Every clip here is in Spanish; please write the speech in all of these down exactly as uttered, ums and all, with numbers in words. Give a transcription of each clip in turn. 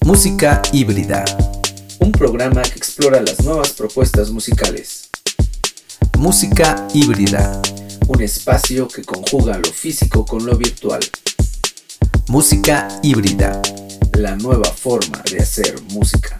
Música híbrida, un programa que explora las nuevas propuestas musicales. Música híbrida, un espacio que conjuga lo físico con lo virtual. Música híbrida, la nueva forma de hacer música.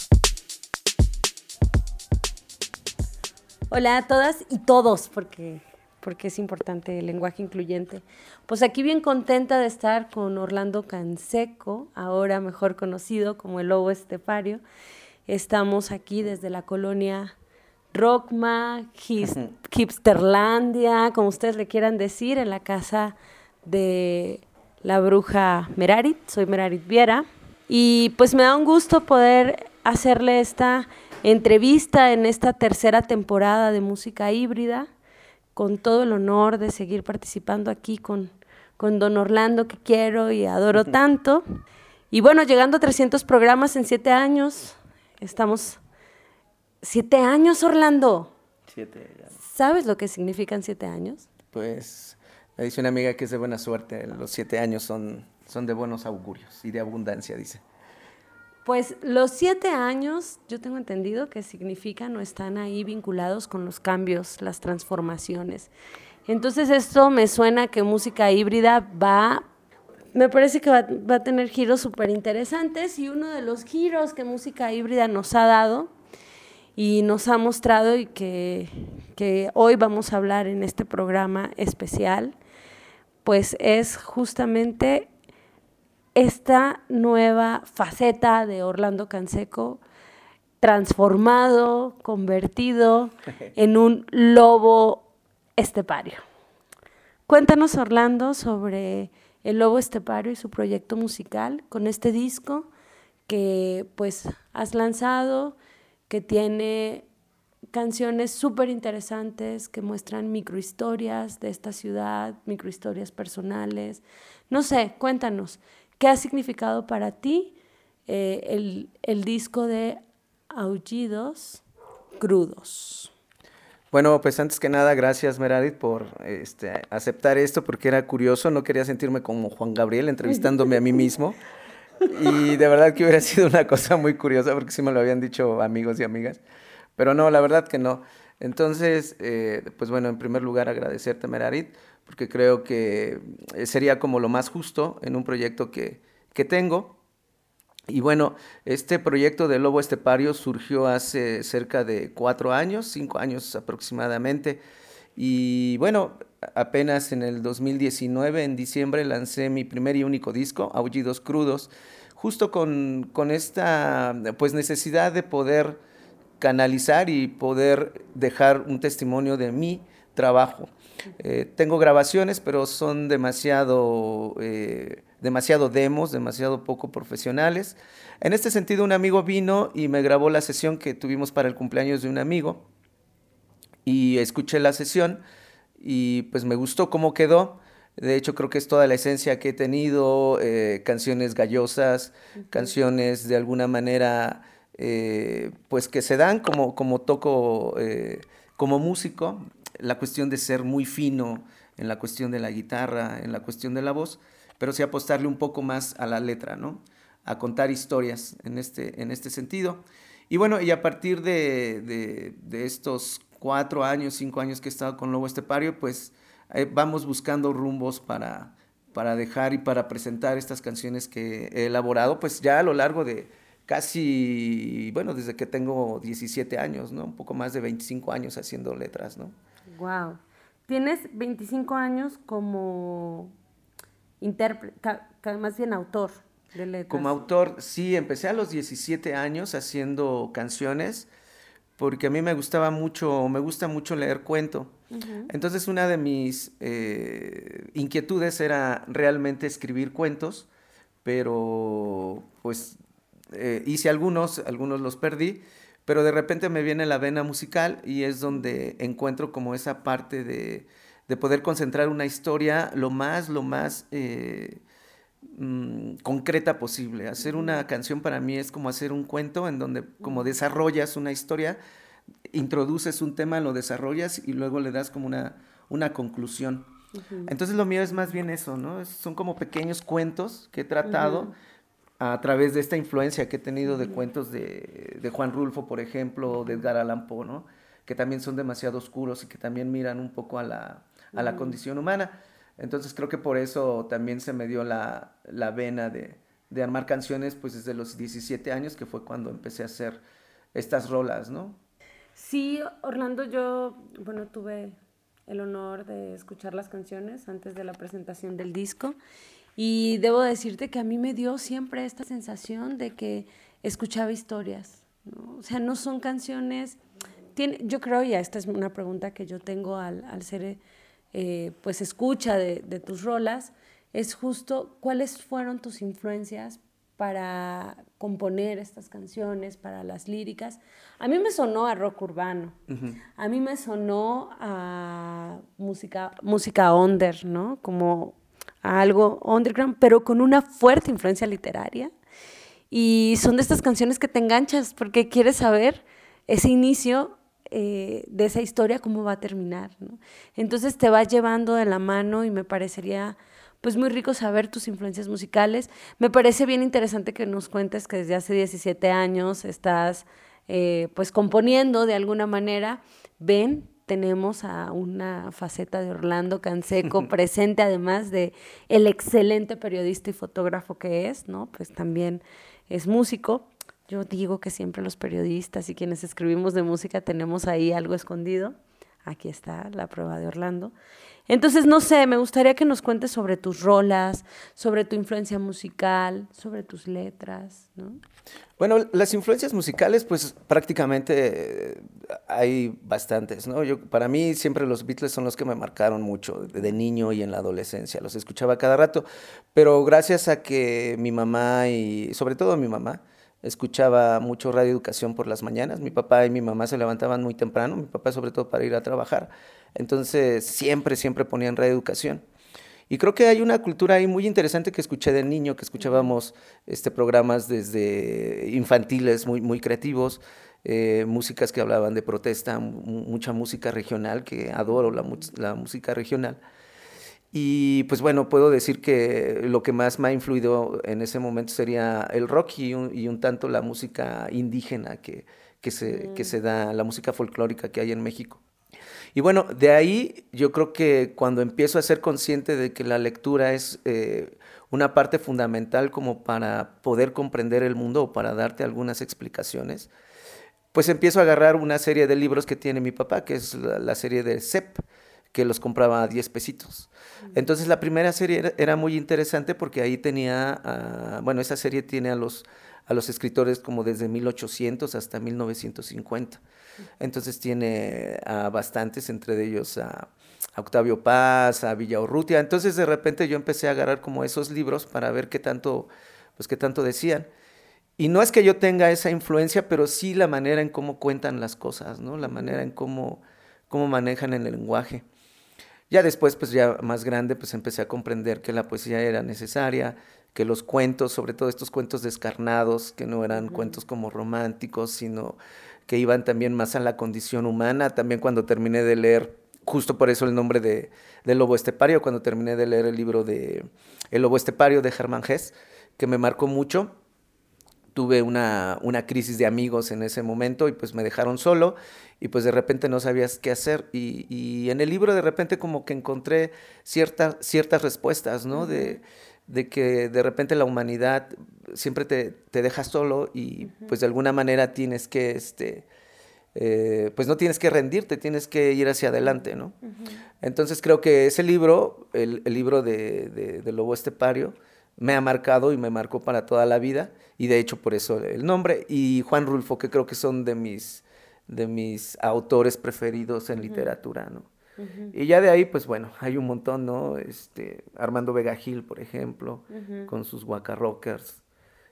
Hola a todas y todos, porque, porque es importante el lenguaje incluyente. Pues aquí bien contenta de estar con Orlando Canseco, ahora mejor conocido como el Lobo Estepario. Estamos aquí desde la colonia Rockma, His, Hipsterlandia, como ustedes le quieran decir, en la casa de la bruja Merarit. Soy Merarit Viera y pues me da un gusto poder hacerle esta entrevista en esta tercera temporada de Música Híbrida, con todo el honor de seguir participando aquí con, con don Orlando, que quiero y adoro tanto. Y bueno, llegando a trescientos programas en siete años, estamos... ¿Siete años, Orlando? Siete ya. ¿Sabes lo que significan siete años? Pues me dice una amiga que es de buena suerte, los siete años son, son de buenos augurios y de abundancia, dice. Pues los siete años, yo tengo entendido que significan o están ahí vinculados con los cambios, las transformaciones. Entonces esto me suena que Música Híbrida va, me parece que va, va a tener giros súper interesantes, y uno de los giros que Música Híbrida nos ha dado y nos ha mostrado y que, que hoy vamos a hablar en este programa especial, pues es justamente esta nueva faceta de Orlando Canseco, transformado, convertido en un lobo estepario. Cuéntanos, Orlando, sobre el Lobo Estepario y su proyecto musical con este disco que pues has lanzado, que tiene canciones súper interesantes que muestran microhistorias de esta ciudad, microhistorias personales. No sé, cuéntanos, ¿qué ha significado para ti eh, el, el disco de Aullidos Crudos? Bueno, pues antes que nada, gracias Meredith por este, aceptar esto, porque era curioso, no quería sentirme como Juan Gabriel entrevistándome a mí mismo, y de verdad que hubiera sido una cosa muy curiosa, porque sí me lo habían dicho amigos y amigas, pero no, la verdad que no. Entonces, eh, pues bueno, en primer lugar agradecerte, Meredith, porque creo que sería como lo más justo en un proyecto que, que tengo. Y bueno, este proyecto de Lobo Estepario surgió hace cerca de cuatro años, cinco años aproximadamente. Y bueno, apenas en el dos mil diecinueve, en diciembre, lancé mi primer y único disco, Aullidos Crudos, justo con, con esta pues, necesidad de poder canalizar y poder dejar un testimonio de mi trabajo. Eh, tengo grabaciones, pero son demasiado, eh, demasiado demos, demasiado poco profesionales. En este sentido, un amigo vino y me grabó la sesión que tuvimos para el cumpleaños de un amigo, y escuché la sesión y pues me gustó cómo quedó. De hecho, creo que es toda la esencia que he tenido, eh, canciones gallosas, uh-huh. canciones de alguna manera eh, pues que se dan como, como toco eh, como músico. La cuestión de ser muy fino en la cuestión de la guitarra, en la cuestión de la voz, pero sí apostarle un poco más a la letra, ¿no? A contar historias en este, en este sentido. Y bueno, y a partir de, de, de estos cuatro años, cinco años que he estado con Lobo Estepario, pues eh, vamos buscando rumbos para, para dejar y para presentar estas canciones que he elaborado, pues ya a lo largo de casi, bueno, desde que tengo diecisiete años, ¿no? Un poco más de veinticinco años haciendo letras, ¿no? Wow. Tienes veinticinco años como intérprete, más bien autor de letras. Como autor, sí, empecé a los diecisiete años haciendo canciones, porque a mí me gustaba mucho, me gusta mucho leer cuento. Uh-huh. Entonces una de mis eh, inquietudes era realmente escribir cuentos, pero pues eh, hice algunos, algunos los perdí, pero de repente me viene la vena musical y es donde encuentro como esa parte de, de poder concentrar una historia lo más, lo más eh, mmm, concreta posible. Hacer una canción para mí es como hacer un cuento en donde como desarrollas una historia, introduces un tema, lo desarrollas y luego le das como una, una conclusión. Uh-huh. Entonces lo mío es más bien eso, ¿no? Son como pequeños cuentos que he tratado, uh-huh. a través de esta influencia que he tenido de cuentos de, de Juan Rulfo, por ejemplo, de Edgar Allan Poe, ¿no? Que también son demasiado oscuros y que también miran un poco a la, a la condición humana. Entonces creo que por eso también se me dio la, la vena de, de armar canciones pues desde los diecisiete años, que fue cuando empecé a hacer estas rolas, ¿no? Sí, Orlando, yo, bueno, tuve el honor de escuchar las canciones antes de la presentación del disco y debo decirte que a mí me dio siempre esta sensación de que escuchaba historias, ¿no? O sea, no son canciones... Tiene, yo creo, y esta es una pregunta que yo tengo al, al ser eh, pues escucha de, de tus rolas, es justo cuáles fueron tus influencias para componer estas canciones, para las líricas. A mí me sonó a rock urbano, uh-huh. A mí me sonó a música, música under, ¿no? Como a algo underground, pero con una fuerte influencia literaria. Y son de estas canciones que te enganchas porque quieres saber ese inicio eh, de esa historia, cómo va a terminar, ¿no? Entonces te vas llevando de la mano y me parecería... pues muy rico saber tus influencias musicales. Me parece bien interesante que nos cuentes que desde hace diecisiete años estás eh, pues componiendo de alguna manera. Ven, tenemos a una faceta de Orlando Canseco presente, además de el excelente periodista y fotógrafo que es, ¿no? Pues también es músico. Yo digo que siempre los periodistas y quienes escribimos de música tenemos ahí algo escondido. Aquí está la prueba de Orlando. Entonces, no sé, me gustaría que nos cuentes sobre tus rolas, sobre tu influencia musical, sobre tus letras, ¿no? Bueno, las influencias musicales, pues prácticamente eh, hay bastantes, ¿no? Yo, para mí siempre los Beatles son los que me marcaron mucho de, de niño y en la adolescencia. Los escuchaba cada rato, pero gracias a que mi mamá y sobre todo mi mamá escuchaba mucho Radio Educación por las mañanas. Mi papá y mi mamá se levantaban muy temprano, mi papá sobre todo para ir a trabajar. Entonces siempre, siempre ponían Radio Educación. Y creo que hay una cultura ahí muy interesante que escuché de niño, que escuchábamos este, programas desde infantiles muy, muy creativos, eh, músicas que hablaban de protesta, mucha música regional, que adoro la, la música regional. Y pues bueno, puedo decir que lo que más me ha influido en ese momento sería el rock y un, y un tanto la música indígena que, que, se, mm. que se da, la música folclórica que hay en México. Y bueno, de ahí yo creo que cuando empiezo a ser consciente de que la lectura es eh, una parte fundamental como para poder comprender el mundo o para darte algunas explicaciones, pues empiezo a agarrar una serie de libros que tiene mi papá, que es la, la serie de C E P, que los compraba a diez pesitos. Entonces la primera serie era, era muy interesante porque ahí tenía, uh, bueno, esa serie tiene a los, a los escritores como desde mil ochocientos hasta mil novecientos cincuenta. Entonces tiene a bastantes, entre ellos a, a Octavio Paz, a Villaurrutia. Entonces de repente yo empecé a agarrar como esos libros para ver qué tanto, pues qué tanto decían. Y no es que yo tenga esa influencia, pero sí la manera en cómo cuentan las cosas, ¿no? La manera en cómo, cómo manejan el lenguaje. Ya después, pues ya más grande, pues empecé a comprender que la poesía era necesaria, que los cuentos, sobre todo estos cuentos descarnados, que no eran uh-huh. cuentos como románticos, sino que iban también más a la condición humana. También cuando terminé de leer, justo por eso el nombre de, de Lobo Estepario, cuando terminé de leer el libro de El Lobo Estepario de Germán Hesse, que me marcó mucho, tuve una, una crisis de amigos en ese momento y pues me dejaron solo y pues de repente no sabías qué hacer y, y en el libro de repente como que encontré cierta, ciertas respuestas, ¿no? Uh-huh. De, de que de repente la humanidad siempre te, te deja solo y uh-huh. pues de alguna manera tienes que, este, eh, pues no tienes que rendirte, tienes que ir hacia adelante, ¿no? Uh-huh. Entonces creo que ese libro, el, el libro de, de, de Lobo Estepario, me ha marcado y me marcó para toda la vida y de hecho por eso el nombre. Y Juan Rulfo, que creo que son de mis, de mis autores preferidos en uh-huh. literatura, ¿no? Uh-huh. Y ya de ahí, pues bueno, hay un montón, ¿no? Este, Armando Vega Gil, por ejemplo, uh-huh. con sus Waka Rockers.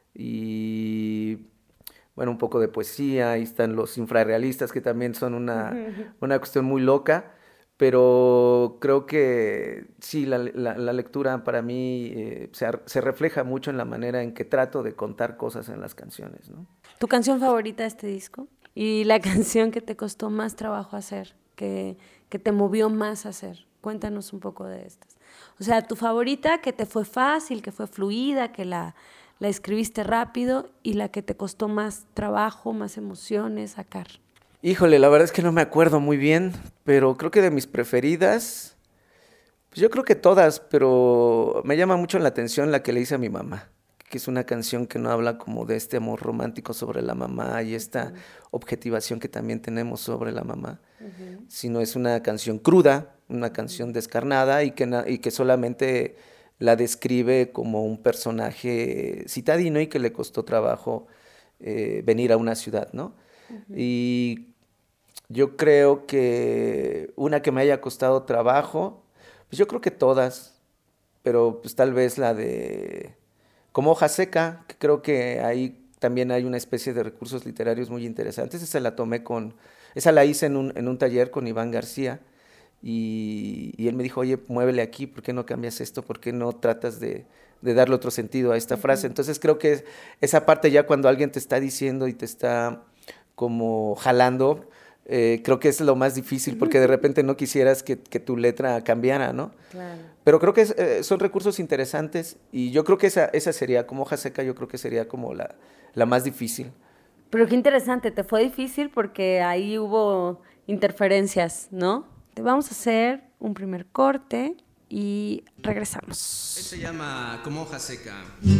Y bueno, un poco de poesía, ahí están los infrarrealistas, que también son una, uh-huh. una cuestión muy loca. Pero creo que sí, la, la, la lectura para mí eh, se, se refleja mucho en la manera en que trato de contar cosas en las canciones, ¿no? ¿Tu canción favorita de este disco? Y la canción que te costó más trabajo hacer, que, que te movió más a hacer. Cuéntanos un poco de estas. O sea, tu favorita que te fue fácil, que fue fluida, que la, la escribiste rápido y la que te costó más trabajo, más emociones sacar? Híjole, la verdad es que no me acuerdo muy bien, pero creo que de mis preferidas, pues yo creo que todas, pero me llama mucho la atención la que le hice a mi mamá, que es una canción que no habla como de este amor romántico sobre la mamá y esta uh-huh. objetivación que también tenemos sobre la mamá, uh-huh. sino es una canción cruda, una canción descarnada y que, na- y que solamente la describe como un personaje citadino y que le costó trabajo eh, venir a una ciudad, ¿no? Uh-huh. Y yo creo que una que me haya costado trabajo, pues yo creo que todas, pero pues tal vez la de Como hoja seca, que creo que ahí también hay una especie de recursos literarios muy interesantes. Esa la tomé con, esa la hice en un, en un taller con Iván García y, y él me dijo, oye, muévele aquí, ¿por qué no cambias esto? ¿Por qué no tratas de, de darle otro sentido a esta uh-huh. frase? Entonces creo que esa parte ya cuando alguien te está diciendo y te está como jalando, eh, creo que es lo más difícil porque de repente no quisieras que, que tu letra cambiara, ¿no? Claro. Pero creo que es, eh, son recursos interesantes y yo creo que esa, esa sería, como hoja seca, yo creo que sería como la, la más difícil. Pero qué interesante, te fue difícil porque ahí hubo interferencias, ¿no? Te vamos a hacer un primer corte y regresamos. Se llama Como hoja seca.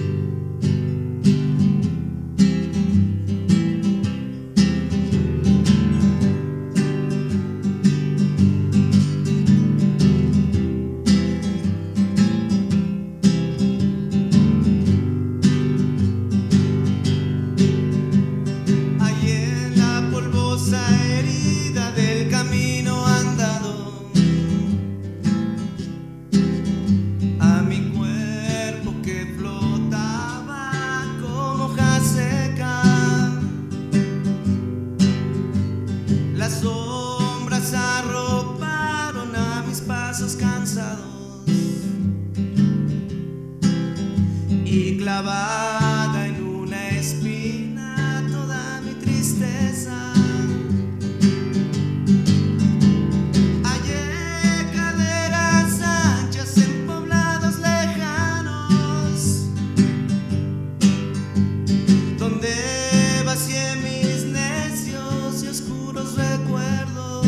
Clavada en una espina toda mi tristeza. Hallé caderas anchas en poblados lejanos, donde vacié mis necios y oscuros recuerdos.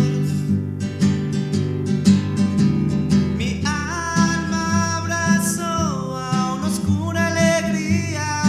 Mi alma abrazó a una oscura alegría.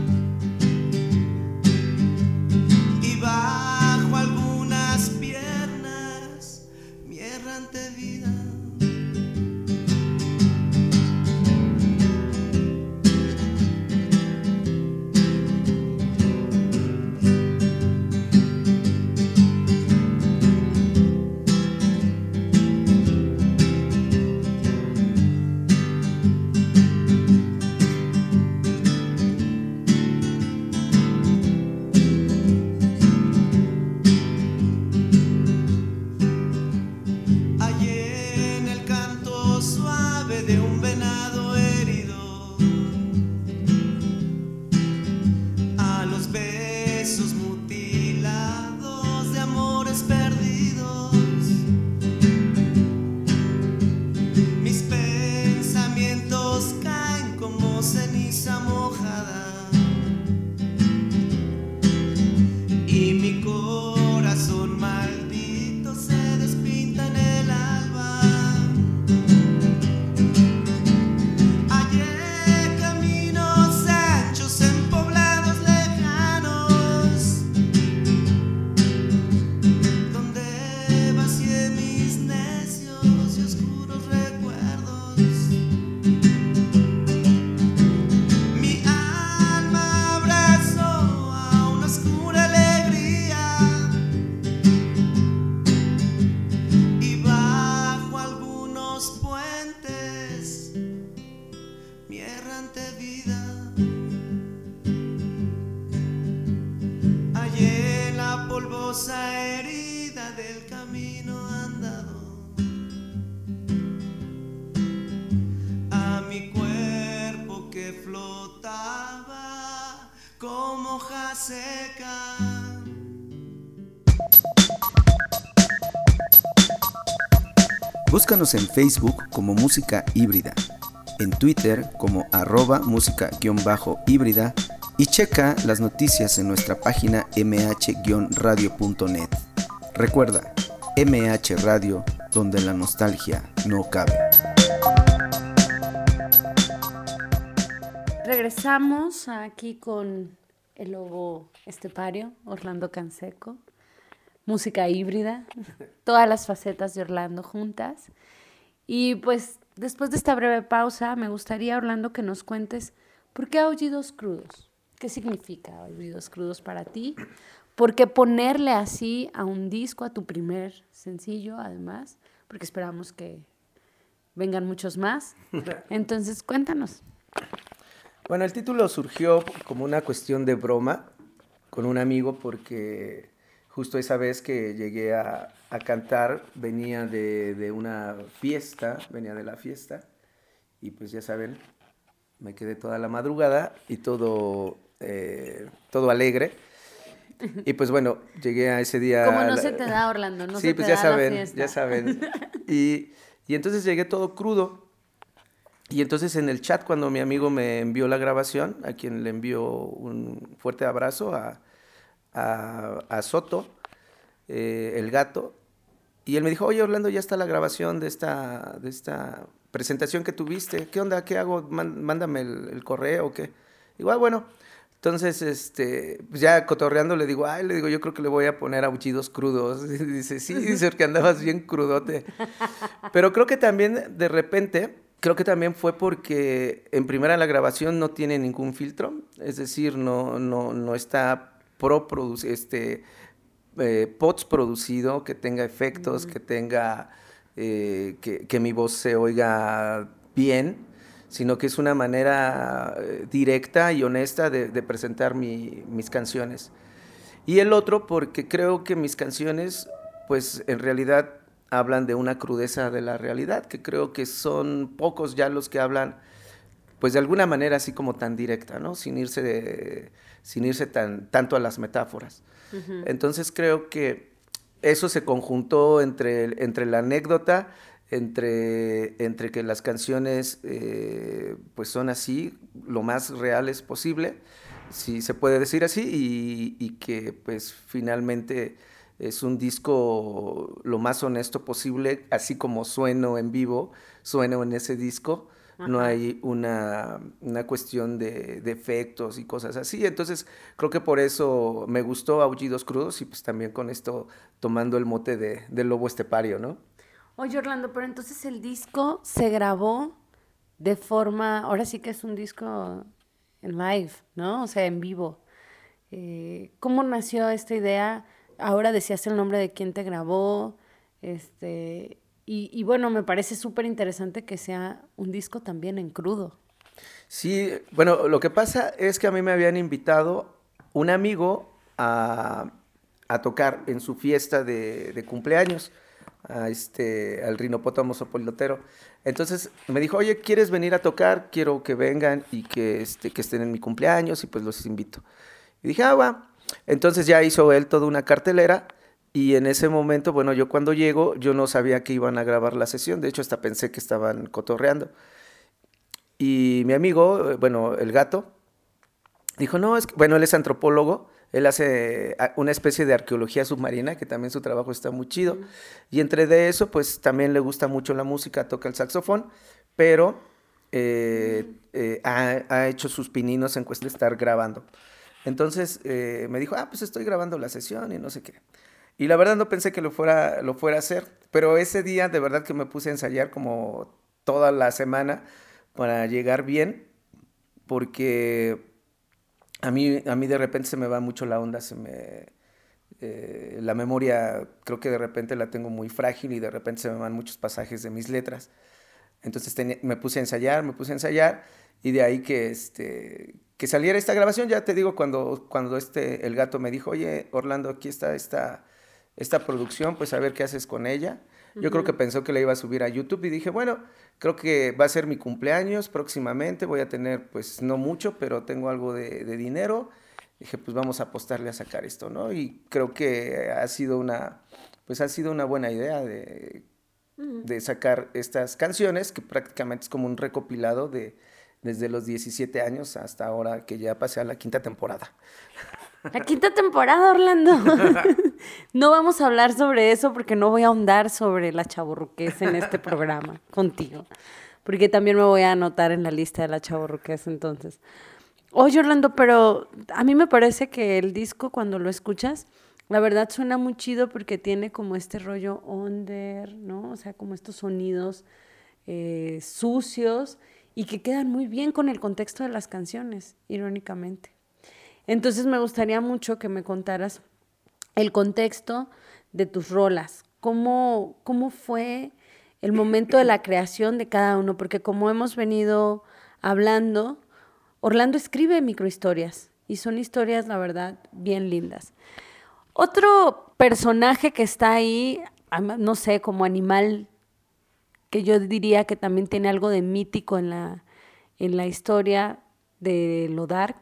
polvosa herida del camino andado, a mi cuerpo que flotaba como hoja seca. Búscanos en Facebook como Música Híbrida en Twitter como arroba música-híbrida y checa las noticias en nuestra página m h radio punto net. Recuerda, M H Radio, donde la nostalgia no cabe. Regresamos aquí con el lobo estepario, Orlando Canseco. Música híbrida, todas las facetas de Orlando juntas. Y pues después de esta breve pausa, me gustaría, Orlando, que nos cuentes por qué Aullidos Crudos. ¿Qué significa Aullidos Crudos para ti? ¿Por qué ponerle así a un disco, a tu primer sencillo, además? Porque esperamos que vengan muchos más. Entonces, cuéntanos. Bueno, el título surgió como una cuestión de broma con un amigo porque justo esa vez que llegué a, a cantar venía de, de una fiesta, venía de la fiesta y pues ya saben, me quedé toda la madrugada y todo, eh, todo alegre. Y pues bueno, llegué a ese día... Como no la... se te da, Orlando, no sí, se pues te ya da saben, la fiesta. ya saben. Y, y entonces llegué todo crudo. Y entonces en el chat, cuando mi amigo me envió la grabación, a quien le envió un fuerte abrazo, a, a, a Soto, eh, el gato, y él me dijo, oye, Orlando, ya está la grabación de esta, de esta presentación que tuviste. ¿Qué onda? ¿Qué hago? Mándame el, el correo o qué. Igual, bueno, entonces, este, pues ya cotorreando le digo, ay, le digo, yo creo que le voy a poner Aullidos Crudos. Y dice, sí, dice, que andabas bien crudote. Pero creo que también, de repente... Creo que también fue porque en primera la grabación no tiene ningún filtro, es decir, no, no, no está pro produc- este, eh, post producido, que tenga efectos, mm. que tenga, eh, que, que mi voz se oiga bien, sino que es una manera directa y honesta de, de presentar mi, mis canciones. Y el otro porque creo que mis canciones, pues en realidad... hablan de una crudeza de la realidad, que creo que son pocos ya los que hablan, pues de alguna manera así como tan directa, ¿no? Sin irse, de, sin irse tan, tanto a las metáforas. Uh-huh. Entonces creo que eso se conjuntó entre, entre la anécdota, entre, entre que las canciones eh, pues son así, lo más reales posible, si se puede decir así, y, y que pues finalmente... es un disco lo más honesto posible, así como sueno en vivo, sueno en ese disco. Ajá. No hay una, una cuestión de, de efectos y cosas así. Entonces, creo que por eso me gustó Aullidos Crudos y pues también con esto tomando el mote de, de lobo estepario, ¿no? Oye, Orlando, pero entonces el disco se grabó de forma, ahora sí que es un disco en live, ¿no? O sea, en vivo. Eh, ¿Cómo nació esta idea? Ahora decías el nombre de quién te grabó, este, y, y bueno, me parece súper interesante que sea un disco también en crudo. Sí, bueno, lo que pasa es que a mí me habían invitado un amigo a, a tocar en su fiesta de, de cumpleaños, a este, al Rinopótamo Sopolilotero. Entonces me dijo, oye, ¿quieres venir a tocar? Quiero que vengan y que, este, que estén en mi cumpleaños y pues los invito. Y dije, ah, va. Entonces ya hizo él toda una cartelera y en ese momento, bueno, yo cuando llego, yo no sabía que iban a grabar la sesión, de hecho hasta pensé que estaban cotorreando. Y mi amigo, bueno, el gato, dijo, no, es que, bueno, él es antropólogo, él hace una especie de arqueología submarina, que también su trabajo está muy chido, mm. y entre de eso, pues también le gusta mucho la música, toca el saxofón, pero eh, mm. eh, ha, ha hecho sus pininos en cuestión de estar grabando. Entonces eh, me dijo, ah, pues estoy grabando la sesión y no sé qué. Y la verdad no pensé que lo fuera, lo fuera a hacer, pero ese día de verdad que me puse a ensayar como toda la semana para llegar bien, porque a mí, a mí de repente se me va mucho la onda, se me, eh, la memoria creo que de repente la tengo muy frágil y de repente se me van muchos pasajes de mis letras. Entonces tenía, me puse a ensayar, me puse a ensayar y de ahí que... este que saliera esta grabación, ya te digo, cuando, cuando este, el gato me dijo, oye, Orlando, aquí está esta, esta producción, pues a ver qué haces con ella. Uh-huh. Yo creo que pensó que la iba a subir a YouTube y dije, bueno, creo que va a ser mi cumpleaños próximamente, voy a tener, pues no mucho, pero tengo algo de, de dinero. Dije, pues vamos a apostarle a sacar esto, ¿no? Y creo que ha sido una, pues ha sido una buena idea de... uh-huh. de sacar estas canciones, que prácticamente es como un recopilado de desde los diecisiete años hasta ahora que ya pasé a la quinta temporada. La quinta temporada, Orlando. No vamos a hablar sobre eso porque no voy a ahondar sobre la chavorruquez en este programa contigo. Porque también me voy a anotar en la lista de la chavorruquez entonces. Oye, Orlando, pero a mí me parece que el disco cuando lo escuchas, la verdad suena muy chido porque tiene como este rollo under, ¿no? O sea, como estos sonidos eh, sucios y que quedan muy bien con el contexto de las canciones, irónicamente. Entonces me gustaría mucho que me contaras el contexto de tus rolas. ¿Cómo, cómo fue el momento de la creación de cada uno? Porque como hemos venido hablando, Orlando escribe microhistorias y son historias, la verdad, bien lindas. Otro personaje que está ahí, no sé, como animal, que yo diría que también tiene algo de mítico en la, en la historia de lo dark,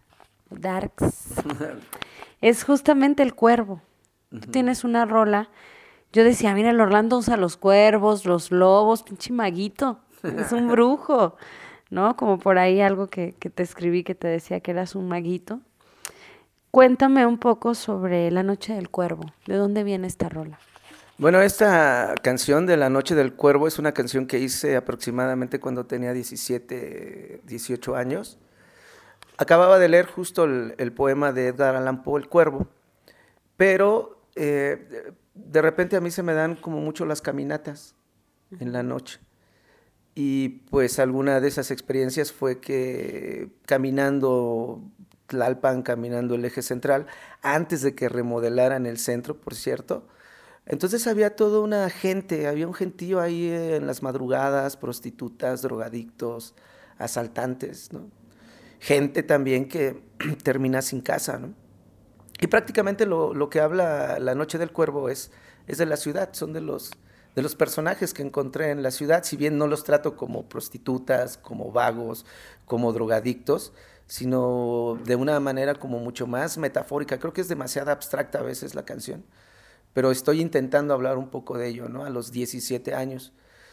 darks, es justamente el cuervo. Uh-huh. Tú tienes una rola. Yo decía, mira, el Orlando usa los cuervos, los lobos, pinche maguito, es un brujo, ¿no? Como por ahí algo que, que te escribí que te decía que eras un maguito. Cuéntame un poco sobre La Noche del Cuervo. ¿De dónde viene esta rola? Bueno, esta canción de La Noche del Cuervo es una canción que hice aproximadamente cuando tenía diecisiete, dieciocho años. Acababa de leer justo el, el poema de Edgar Allan Poe, El Cuervo, pero eh, de repente a mí se me dan como mucho las caminatas en la noche. Y pues alguna de esas experiencias fue que caminando Tlalpan, caminando el eje central, antes de que remodelaran el centro, por cierto, entonces había toda una gente, había un gentío ahí en las madrugadas, prostitutas, drogadictos, asaltantes, ¿no? Gente también que termina sin casa, ¿no? Y prácticamente lo, lo que habla La Noche del Cuervo es, es de la ciudad, son de los, de los personajes que encontré en la ciudad, si bien no los trato como prostitutas, como vagos, como drogadictos, sino de una manera como mucho más metafórica. Creo que es demasiado abstracta a veces la canción, pero estoy intentando hablar un poco de ello, ¿no? A los diecisiete años.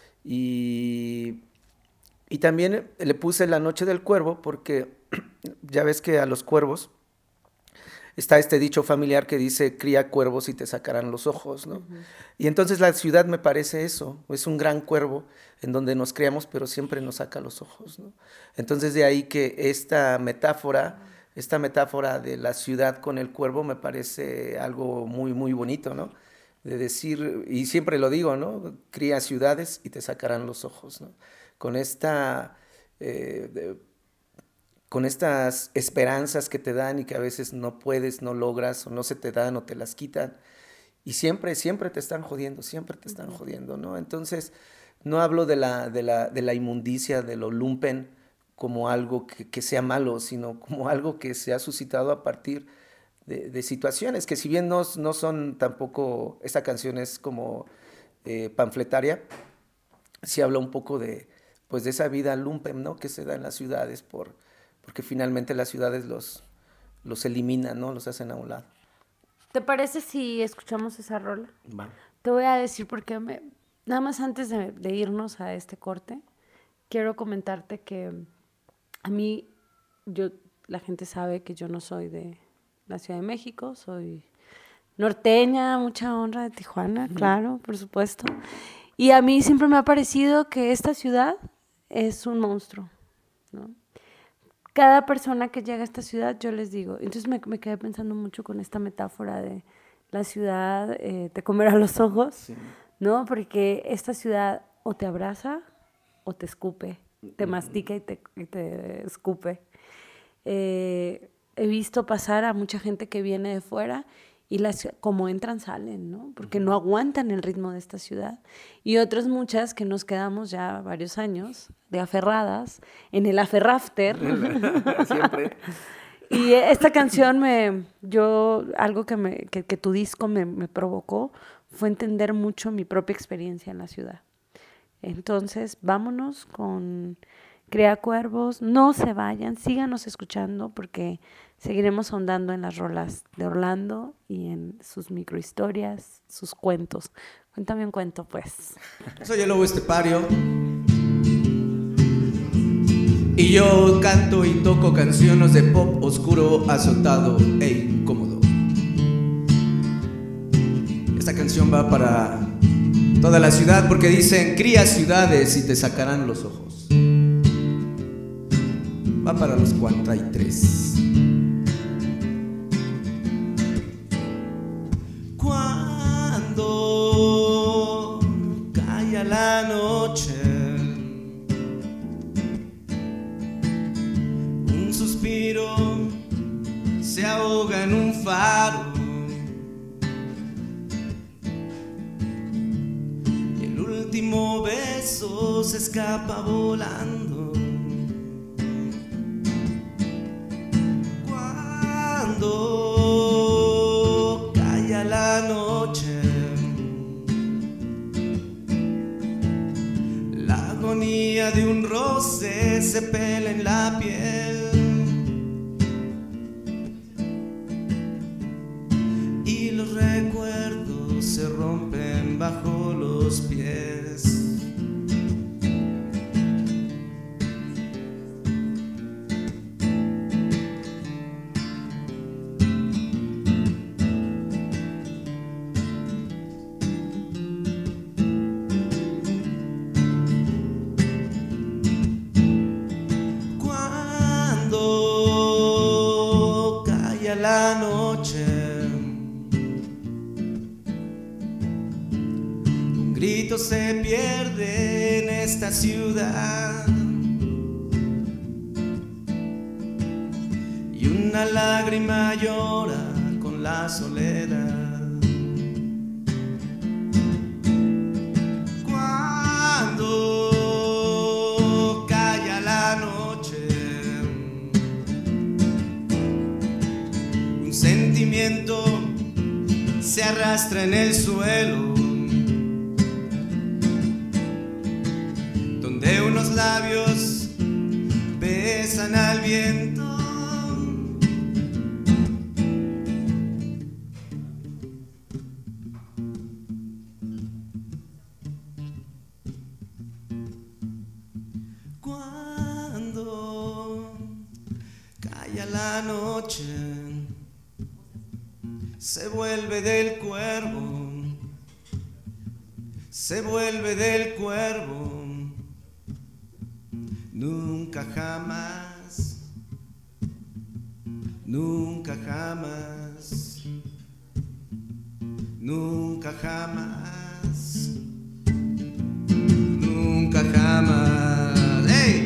Y, y también le puse La Noche del Cuervo porque ya ves que a los cuervos está este dicho familiar que dice, cría cuervos y te sacarán los ojos, ¿no? Uh-huh. Y entonces la ciudad me parece eso, es un gran cuervo en donde nos criamos, pero siempre nos saca los ojos, ¿no? Entonces de ahí que esta metáfora, esta metáfora de la ciudad con el cuervo me parece algo muy, muy bonito, ¿no? De decir, y siempre lo digo, ¿no? Cría ciudades y te sacarán los ojos, ¿no? Con esta... Eh, de, con estas esperanzas que te dan y que a veces no puedes, no logras, o no se te dan o te las quitan, y siempre, siempre te están jodiendo, siempre te están jodiendo, ¿no? Entonces, no hablo de la, de la, de la inmundicia, de lo lumpen, como algo que, que sea malo, sino como algo que se ha suscitado a partir de, de situaciones, que si bien no, no son tampoco, esta canción es como eh, panfletaria, sí habla un poco de, pues, de esa vida lumpen, ¿no? Que se da en las ciudades por... porque finalmente las ciudades los, los eliminan, ¿no? Los hacen a un lado. ¿Te parece si escuchamos esa rola? Vale. Te voy a decir porque me, nada más antes de, de irnos a este corte, quiero comentarte que a mí, yo, la gente sabe que yo no soy de la Ciudad de México, soy norteña, mucha honra de Tijuana, uh-huh. Claro, por supuesto. Y a mí siempre me ha parecido que esta ciudad es un monstruo, ¿no? Cada persona que llega a esta ciudad, yo les digo, entonces me, me quedé pensando mucho con esta metáfora de la ciudad eh, te comerá los ojos, sí. ¿No? Porque esta ciudad o te abraza o te escupe, te mastica y te, y te escupe. Eh, he visto pasar a mucha gente que viene de fuera y las, como entran, salen, ¿no? Porque no aguantan el ritmo de esta ciudad. Y otras muchas que nos quedamos ya varios años de aferradas en el aferrafter. Siempre. Y esta canción, me, yo, algo que, me, que, que tu disco me, me provocó fue entender mucho mi propia experiencia en la ciudad. Entonces, vámonos con Cría Cuervos. No se vayan, síganos escuchando porque seguiremos ahondando en las rolas de Orlando y en sus microhistorias, sus cuentos Cuéntame un cuento, pues. Soy el lobo estepario y yo canto y toco canciones de pop oscuro, azotado e incómodo. Esta canción va para toda la ciudad porque dicen cría ciudades y te sacarán los ojos. Va para los cuarenta y tres. Cuando calla la noche, un suspiro se ahoga en un faro. El último beso se escapa volando. Cuando calla la noche, la agonía de un roce se pela en la piel. Y los recuerdos se rompen bajo los pies. Cuando calla la noche, un grito se pierde en esta ciudad y una lágrima llora con la soledad. Cuando calla la noche, un sentimiento se arrastra en el suelo, donde unos labios besan al viento. Cuando calla la noche, se vuelve del cuervo, se vuelve del cuervo. Nunca jamás, nunca jamás, nunca jamás, nunca jamás. ¡Hey!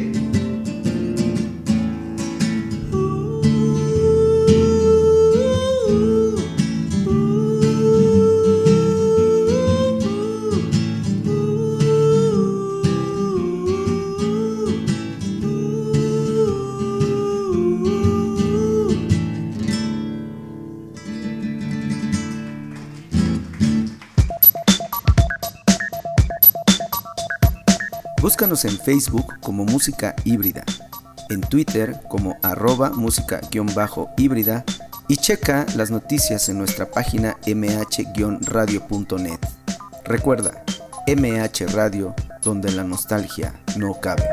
Búscanos en Facebook como Música Híbrida, en Twitter como arroba música-híbrida y checa las noticias en nuestra página eme hache radio punto net. Recuerda, eme hache Radio, donde la nostalgia no cabe.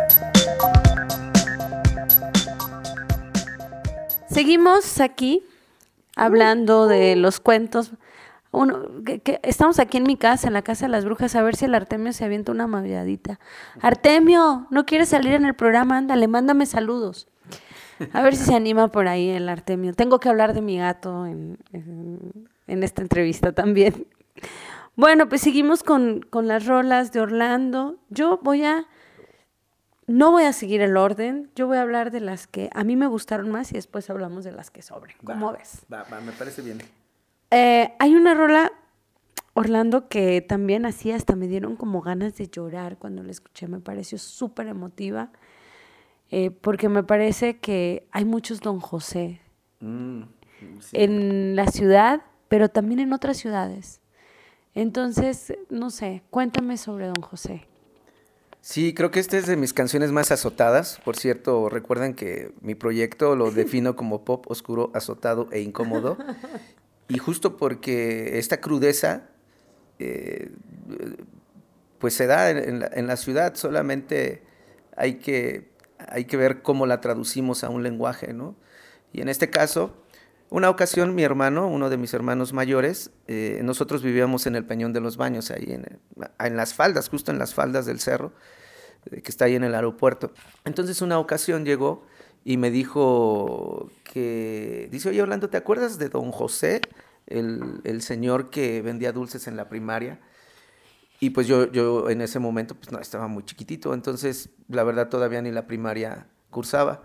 Seguimos aquí hablando de los cuentos. Uno, que, que estamos aquí en mi casa, en la casa de las brujas, a ver si el Artemio se avienta una maulladita. Artemio, ¿no quieres salir en el programa? Ándale, mándame saludos. A ver si se anima por ahí el Artemio. Tengo que hablar de mi gato en, en, en esta entrevista también. Bueno, pues seguimos con, con las rolas de Orlando. Yo voy a, no voy a seguir el orden. Yo voy a hablar de las que a mí me gustaron más y después hablamos de las que sobren. ¿Cómo Va, ves? Va, va, me parece bien. Eh, hay una rola, Orlando, que también así hasta me dieron como ganas de llorar cuando la escuché. Me pareció súper emotiva, eh, porque me parece que hay muchos Don José Mm, sí. en la ciudad, pero también en otras ciudades. Entonces, no sé, cuéntame sobre Don José. Sí, creo que esta es de mis canciones más azotadas. Por cierto, recuerden que mi proyecto lo defino como pop oscuro, azotado e incómodo. Y justo porque esta crudeza eh, pues se da en, en, la, en la ciudad, solamente hay que, hay que ver cómo la traducimos a un lenguaje, ¿no? Y en este caso, una ocasión mi hermano, uno de mis hermanos mayores, eh, nosotros vivíamos en el Peñón de los Baños, ahí en, en las faldas, justo en las faldas del cerro, eh, que está ahí en el aeropuerto. Entonces una ocasión llegó y me dijo que, dice, oye Orlando, ¿te acuerdas de don José, el, el señor que vendía dulces en la primaria? Y pues yo, yo en ese momento pues no, estaba muy chiquitito, entonces la verdad todavía ni la primaria cursaba.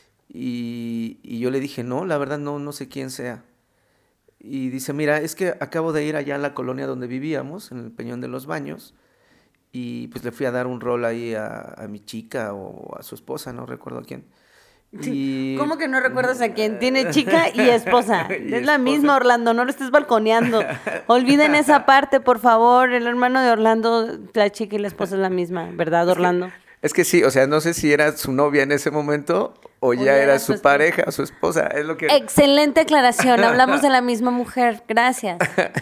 Y, y yo le dije, no, la verdad no, no sé quién sea. Y dice, mira, es que acabo de ir allá a la colonia donde vivíamos, en el Peñón de los Baños, y pues le fui a dar un rol ahí a, a mi chica o a su esposa, no recuerdo a quién. Y... ¿Cómo que no recuerdas a quién? Tiene chica y esposa. y es esposa. La misma, Orlando, no lo estés balconeando. Olviden esa parte, por favor. El hermano de Orlando, la chica y la esposa es la misma, ¿verdad, Orlando? Es que, es que sí, o sea, no sé si era su novia en ese momento o ya, o ya era, era su, su pareja o su esposa. Es lo que... Excelente aclaración, hablamos de la misma mujer, gracias.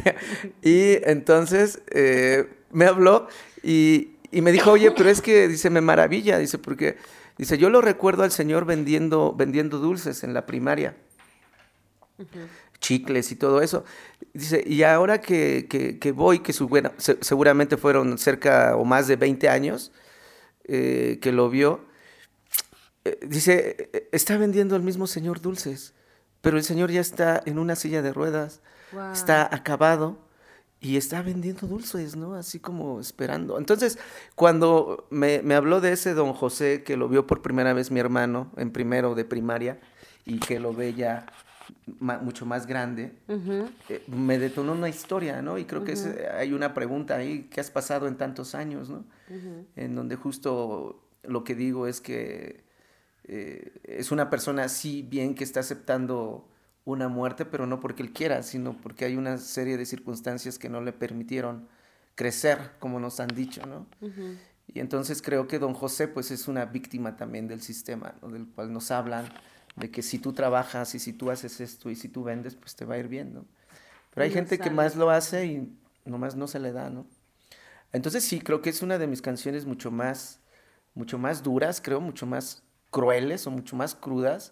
Y entonces eh, me habló y, y me dijo, oye, pero es que, dice, me maravilla, dice, porque... Dice, yo lo recuerdo al señor vendiendo, vendiendo dulces en la primaria, uh-huh. chicles y todo eso. Dice, y ahora que, que, que voy, que su, bueno, se, seguramente fueron cerca o más de veinte años eh, que lo vio, eh, dice, está vendiendo el mismo señor dulces, pero el señor ya está en una silla de ruedas, wow. está acabado. Y está vendiendo dulces, ¿no? Así como esperando. Entonces, cuando me, me habló de ese don José, que lo vio por primera vez mi hermano, en primero de primaria, y que lo ve ya ma, mucho más grande, uh-huh. eh, me detonó una historia, ¿no? Y creo uh-huh. que es, hay una pregunta ahí, ¿qué has pasado en tantos años, no? Uh-huh. En donde justo lo que digo es que eh, es una persona así bien que está aceptando una muerte, pero no porque él quiera, sino porque hay una serie de circunstancias que no le permitieron crecer, como nos han dicho, ¿no? Uh-huh. Y entonces creo que don José, pues, es una víctima también del sistema, ¿no? Del cual nos hablan, de que si tú trabajas y si tú haces esto y si tú vendes, pues te va a ir bien, ¿no? Pero hay no gente sabe. que más lo hace y nomás no se le da, ¿no? Entonces sí, creo que es una de mis canciones mucho más, mucho más duras, creo, mucho más crueles o mucho más crudas,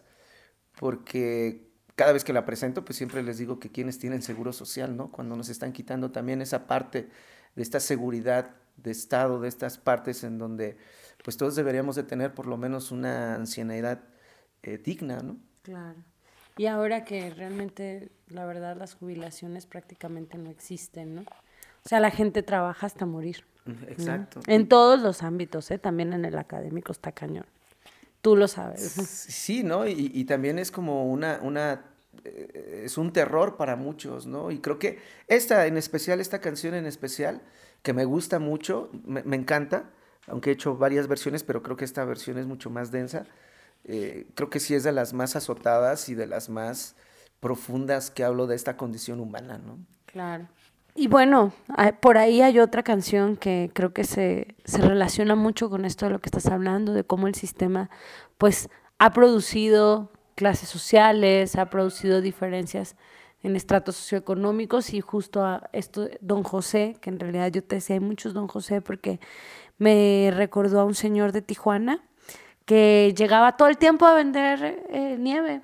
porque cada vez que la presento, pues siempre les digo que quienes tienen seguro social, ¿no? Cuando nos están quitando también esa parte de esta seguridad de Estado, de estas partes en donde pues todos deberíamos de tener por lo menos una ancianidad eh, digna, ¿no? Claro. Y ahora que realmente, la verdad, las jubilaciones prácticamente no existen, ¿no? O sea, la gente trabaja hasta morir. Exacto. ¿no? En todos los ámbitos, ¿eh? También en el académico está cañón. Tú lo sabes. Sí, ¿no? Y, y también es como una, una eh, es un terror para muchos, ¿no? Y creo que esta en especial, esta canción en especial, que me gusta mucho, me, me encanta, aunque he hecho varias versiones, pero creo que esta versión es mucho más densa. Eh, creo que sí es de las más azotadas y de las más profundas que hablo de esta condición humana, ¿no? Claro. Y bueno, por ahí hay otra canción que creo que se, se relaciona mucho con esto de lo que estás hablando, de cómo el sistema pues ha producido clases sociales, ha producido diferencias en estratos socioeconómicos y justo a esto, don José, que en realidad yo te decía, hay muchos don José porque me recordó a un señor de Tijuana que llegaba todo el tiempo a vender eh, nieve.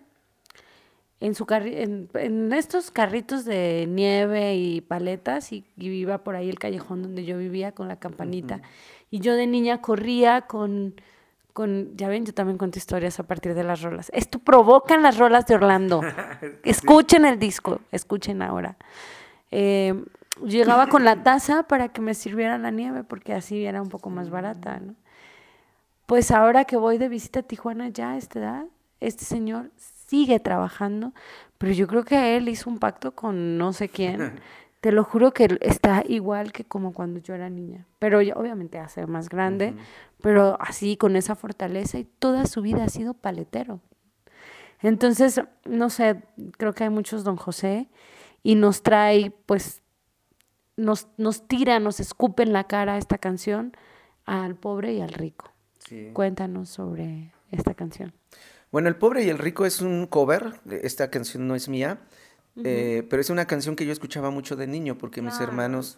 En, su carri- en, en estos carritos de nieve y paletas y, y iba por ahí el callejón donde yo vivía con la campanita. Uh-huh. Y yo de niña corría con, con, ya ven, yo también cuento historias a partir de las rolas. Esto provocan las rolas de Orlando. Escuchen el disco, escuchen ahora. Eh, llegaba con la taza para que me sirvieran la nieve porque así era un poco más barata, ¿no? Pues ahora que voy de visita a Tijuana ya a esta edad, este señor sigue trabajando, pero yo creo que él hizo un pacto con no sé quién. Te lo juro que está igual que como cuando yo era niña. Pero ya, obviamente hace más grande, uh-huh. pero así con esa fortaleza y toda su vida ha sido paletero. Entonces, no sé, creo que hay muchos don José y nos trae, pues, nos, nos tira, nos escupe en la cara esta canción al pobre y al rico. Sí. Cuéntanos sobre esta canción. Bueno, El pobre y el rico es un cover, esta canción no es mía, Uh-huh. Eh, pero es una canción que yo escuchaba mucho de niño porque claro, mis hermanos,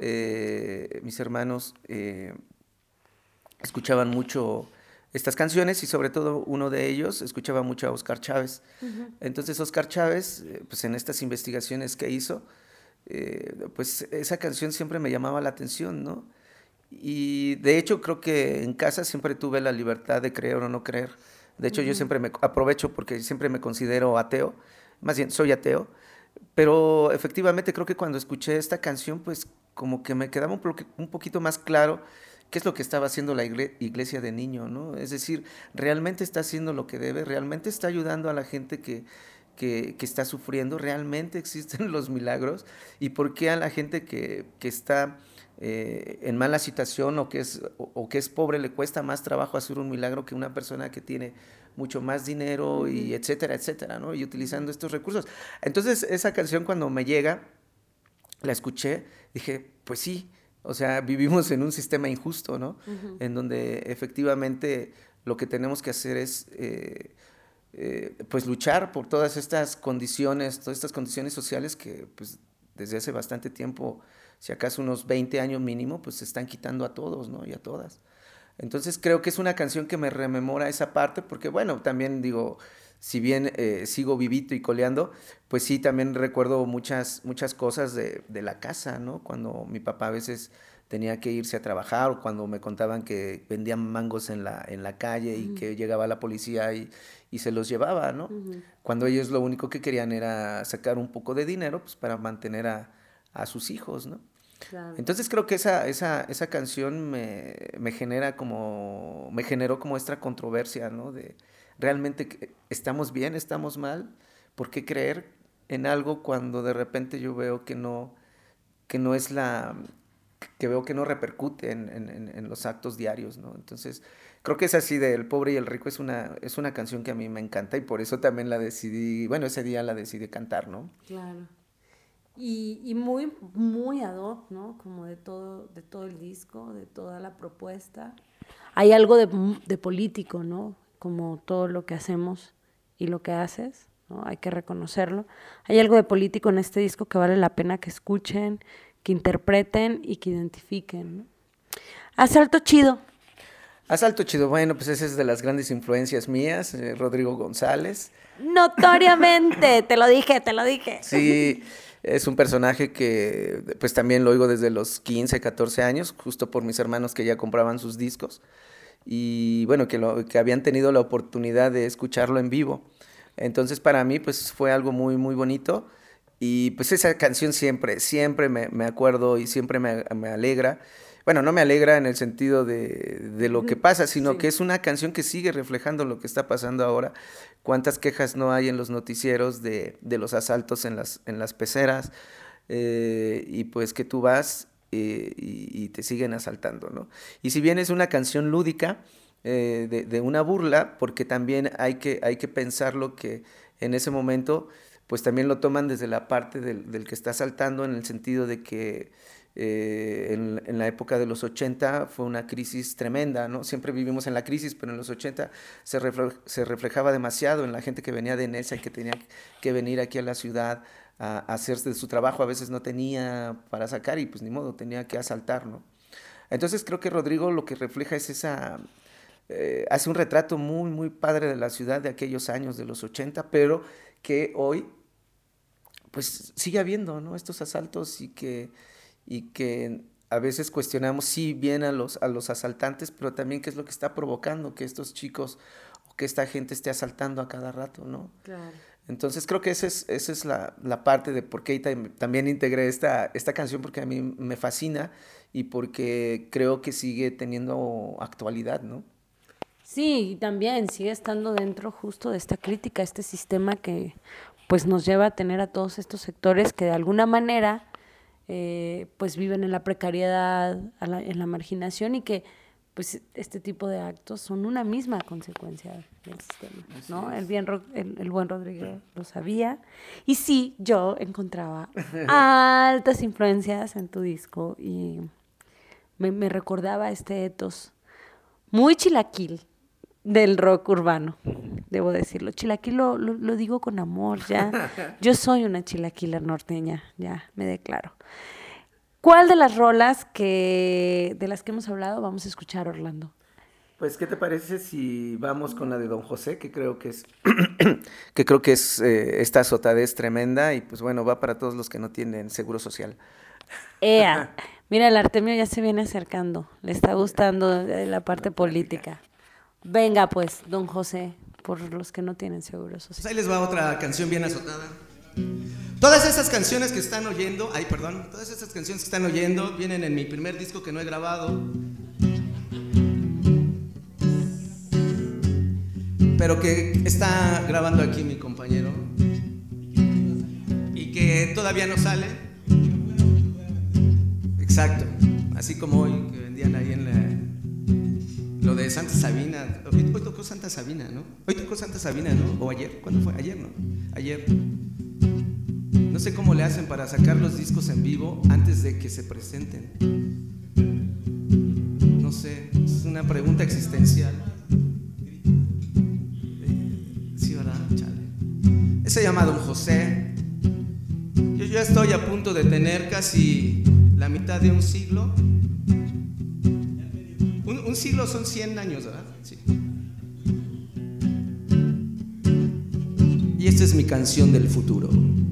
eh, mis hermanos eh, escuchaban mucho estas canciones y sobre todo uno de ellos escuchaba mucho a Oscar Chávez. Uh-huh. Entonces Oscar Chávez, eh, pues en estas investigaciones que hizo, eh, pues esa canción siempre me llamaba la atención, ¿no? Y de hecho creo que en casa siempre tuve la libertad de creer o no creer. De hecho uh-huh. yo siempre me aprovecho porque siempre me considero ateo, más bien soy ateo, pero efectivamente creo que cuando escuché esta canción pues como que me quedaba un, po- un poquito más claro qué es lo que estaba haciendo la iglesia de niño, ¿no? Es decir, realmente está haciendo lo que debe, realmente está ayudando a la gente que, que, que está sufriendo, realmente existen los milagros, y por qué a la gente que, que está eh, en mala situación o que, es, o, o que es pobre le cuesta más trabajo hacer un milagro que una persona que tiene mucho más dinero, y etcétera, etcétera, ¿no? Y utilizando estos recursos. Entonces, esa canción cuando me llega, la escuché, dije, pues sí, o sea, vivimos en un sistema injusto, ¿no? Uh-huh. En donde efectivamente lo que tenemos que hacer es, eh, eh, pues, luchar por todas estas condiciones, todas estas condiciones sociales que, pues, desde hace bastante tiempo, si acaso unos veinte años mínimo, pues, se están quitando a todos, ¿no? Y a todas. Entonces creo que es una canción que me rememora esa parte, porque bueno, también digo, si bien eh, sigo vivito y coleando, pues sí, también recuerdo muchas, muchas cosas de, de la casa, ¿no? Cuando mi papá a veces tenía que irse a trabajar, o cuando me contaban que vendían mangos en la, en la calle y uh-huh. que llegaba la policía y, y se los llevaba, ¿no? Uh-huh. Cuando ellos lo único que querían era sacar un poco de dinero, pues para mantener a, a sus hijos, ¿no? Claro. Entonces creo que esa, esa, esa canción me, me genera como, me generó como esta controversia, ¿no? De realmente estamos bien, estamos mal, ¿por qué creer en algo cuando de repente yo veo que no, que no es la, que veo que no repercute en, en, en los actos diarios, ¿no? Entonces creo que es así de El Pobre y el Rico, es una, es una canción que a mí me encanta y por eso también la decidí, bueno, ese día la decidí cantar, ¿no? Claro. Y, y muy, muy ad hoc, ¿no? Como de todo, de todo el disco, de toda la propuesta. Hay algo de, de político, ¿no? Como todo lo que hacemos y lo que haces, ¿no? Hay que reconocerlo. Hay algo de político en este disco que vale la pena que escuchen, que interpreten y que identifiquen, ¿no? Asalto Chido. Asalto Chido, bueno, pues esa es de las grandes influencias mías, eh, Rodrigo González. Notoriamente, te lo dije, te lo dije. Sí. Es un personaje que pues también lo oigo desde los quince, catorce años, justo por mis hermanos que ya compraban sus discos y bueno, que, lo, que habían tenido la oportunidad de escucharlo en vivo. Entonces para mí pues fue algo muy, muy bonito y pues esa canción siempre, siempre me, me acuerdo y siempre me, me alegra. Bueno, no me alegra en el sentido de, de lo que pasa, sino sí. que es una canción que sigue reflejando lo que está pasando ahora. Cuántas quejas no hay en los noticieros de, de los asaltos en las, en las peceras, eh, y pues que tú vas eh, y, y te siguen asaltando, ¿no? Y si bien es una canción lúdica, eh, de, de una burla, porque también hay que, hay que pensarlo que en ese momento, pues también lo toman desde la parte del, del que está asaltando, en el sentido de que Eh, en, en la época de los ochenta fue una crisis tremenda, ¿no? Siempre vivimos en la crisis, pero en los ochenta se, refle- se reflejaba demasiado en la gente que venía de Nesa y que tenía que venir aquí a la ciudad a, a hacerse de su trabajo, a veces no tenía para sacar y pues ni modo, tenía que asaltar, ¿no? Entonces creo que Rodrigo lo que refleja es esa, eh, hace un retrato muy, muy padre de la ciudad de aquellos años, de los ochenta, pero que hoy pues sigue habiendo, ¿no? Estos asaltos y que y que a veces cuestionamos, sí, bien a los, a los asaltantes, pero también qué es lo que está provocando que estos chicos o que esta gente esté asaltando a cada rato, ¿no? Claro. Entonces creo que esa es, esa es la, la parte de por qué también integré esta, esta canción, porque a mí me fascina y porque creo que sigue teniendo actualidad, ¿no? Sí, y también sigue estando dentro justo de esta crítica, este sistema que pues nos lleva a tener a todos estos sectores que de alguna manera Eh, pues viven en la precariedad, a la, en la marginación y que pues este tipo de actos son una misma consecuencia del sistema, ¿no? El, bien, el, el buen Rodrigo lo sabía y sí, yo encontraba altas influencias en tu disco y me, me recordaba este ethos muy chilaquil, del rock urbano, debo decirlo. Chilaquil lo, lo, lo digo con amor, ya. Yo soy una chilaquila norteña, ya me declaro. ¿Cuál de las rolas que de las que hemos hablado vamos a escuchar, Orlando? Pues, ¿qué te parece si vamos con la de Don José? Que creo que es, que creo que es, eh, esta azotadez tremenda y pues bueno, va para todos los que no tienen seguro social. Ea, mira, el Artemio ya se viene acercando, le está gustando la parte política. Venga pues, Don José, por los que no tienen seguro social. Pues ahí les va otra canción bien azotada. Todas esas canciones que están oyendo, ay perdón, todas esas canciones que están oyendo vienen en mi primer disco que no he grabado, pero que está grabando aquí mi compañero y que todavía no sale. Exacto, así como hoy que vendían ahí en la, lo de Santa Sabina. Hoy, hoy tocó Santa Sabina, ¿no? Hoy tocó Santa Sabina, ¿no? O ayer, ¿cuándo fue? Ayer, ¿no? Ayer. No sé cómo le hacen para sacar los discos en vivo antes de que se presenten. No sé, es una pregunta existencial. Sí, ¿verdad? Chale. Se llama Don José. Yo ya estoy a punto de tener casi la mitad de un siglo. Un, un siglo son cien años, ¿verdad? Sí. Y esta es mi canción del futuro.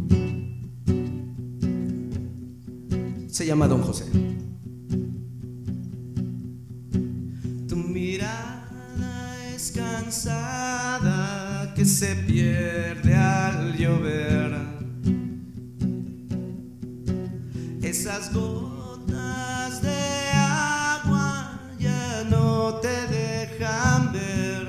Se llama Don José. Tu mirada es cansada que se pierde al llover. Esas gotas de agua ya no te dejan ver.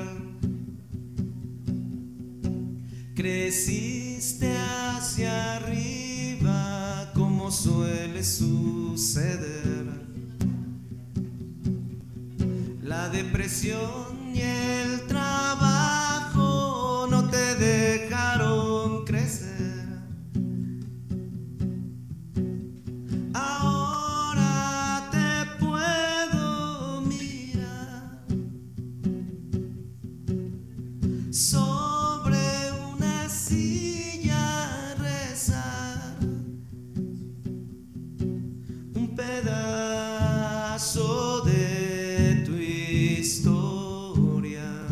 Creciste hacia arriba como suele suceder. La depresión y el trabajo no te dejaron crecer. Ahora te puedo mirar sobre una silla, rezar un pedazo de tu historia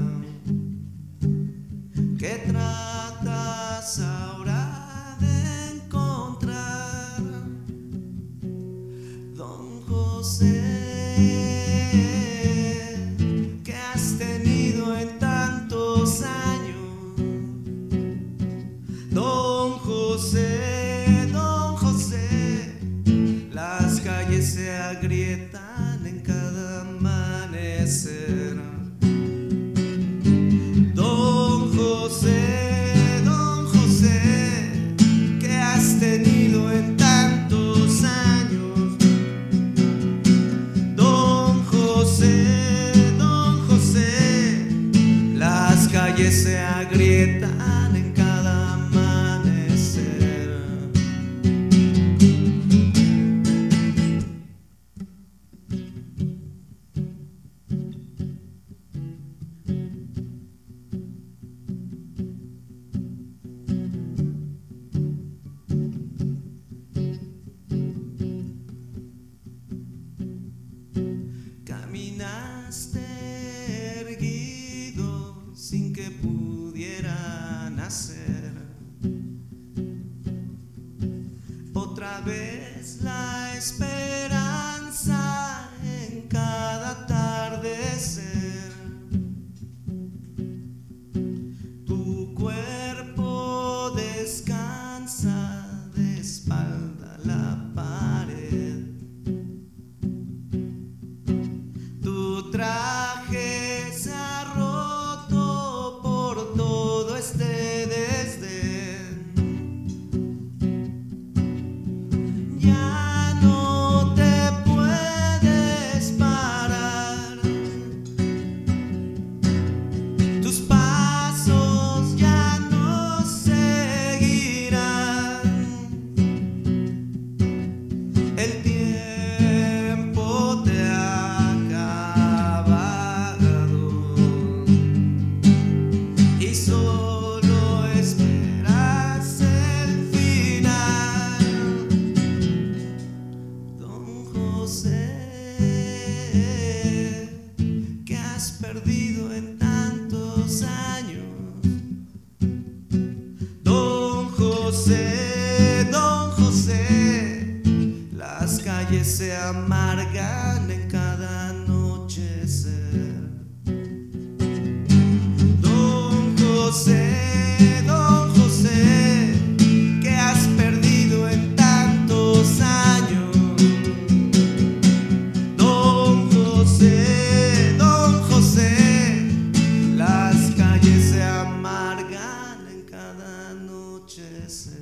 que tratas ahora de encontrar. Don José, que has tenido en tantos años. Don José, Don José, las calles se agrietan en cada amanecer. Don José, Don José, que has tenido en tantos años. Don José, Don José, las calles se agrietan en cada amanecer. Caminaste erguido sin que pudieran José, don José, las calles se amargan en cada anochecer. Don José, don José, ¿qué has perdido en tantos años? Don José, don José, las calles se amargan en cada anochecer.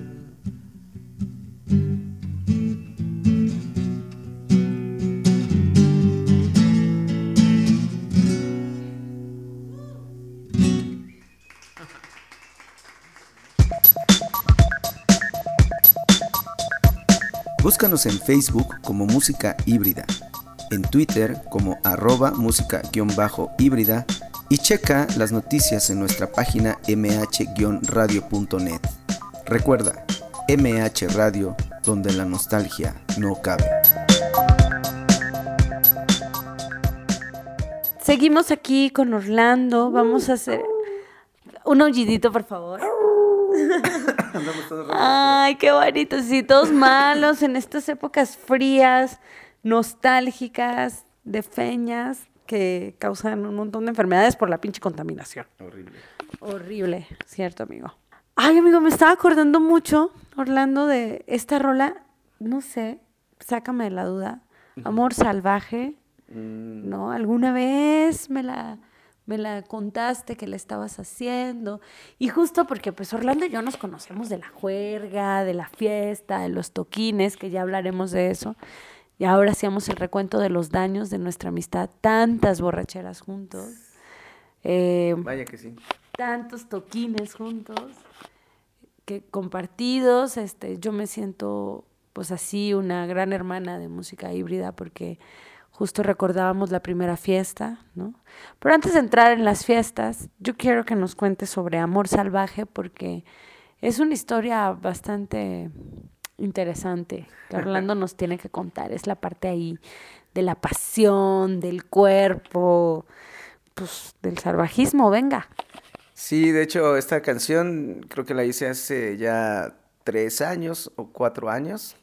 Búscanos en Facebook como Música Híbrida, en Twitter como arroba música-híbrida y checa las noticias en nuestra página eme hache radio punto net. Recuerda, eme hache Radio, donde la nostalgia no cabe. Seguimos aquí con Orlando. Vamos a hacer un aullidito, por favor. Ay, qué bonito. Sí, todos malos en estas épocas frías, nostálgicas, de feñas, que causan un montón de enfermedades por la pinche contaminación. Horrible. Horrible, cierto, amigo. Ay, amigo, me estaba acordando mucho, Orlando, de esta rola, no sé, sácame de la duda, Amor Salvaje, mm. ¿no? Alguna vez me la... Me la contaste que la estabas haciendo. Y justo porque pues Orlando y yo nos conocemos de la juerga, de la fiesta, de los toquines, que ya hablaremos de eso. Y ahora hacíamos el recuento de los daños de nuestra amistad. Tantas borracheras juntos. Eh, Vaya que sí. Tantos toquines juntos. Que compartidos. Este, yo me siento pues así una gran hermana de música híbrida porque... Justo recordábamos la primera fiesta, ¿no? Pero antes de entrar en las fiestas, yo quiero que nos cuentes sobre Amor Salvaje porque es una historia bastante interesante que Orlando nos tiene que contar. Es la parte ahí de la pasión, del cuerpo, pues del salvajismo, venga. Sí, de hecho, esta canción creo que la hice hace ya tres años o cuatro años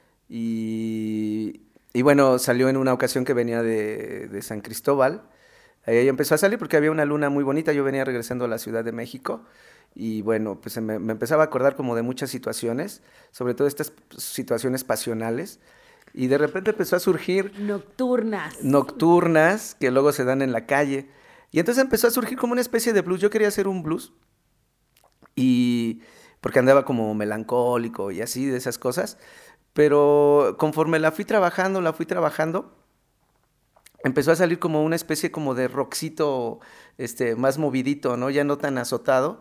y... Y bueno, salió en una ocasión que venía de, de San Cristóbal. Ahí empezó a salir porque había una luna muy bonita. Yo venía regresando a la Ciudad de México. Y bueno, pues me, me empezaba a acordar como de muchas situaciones, sobre todo estas situaciones pasionales. Y de repente empezó a surgir... Nocturnas. Nocturnas, que luego se dan en la calle. Y entonces empezó a surgir como una especie de blues. Yo quería hacer un blues. Y... porque andaba como melancólico y así, de esas cosas. Pero conforme la fui trabajando, la fui trabajando, empezó a salir como una especie como de rockcito este, más movidito, ¿no? Ya no tan azotado.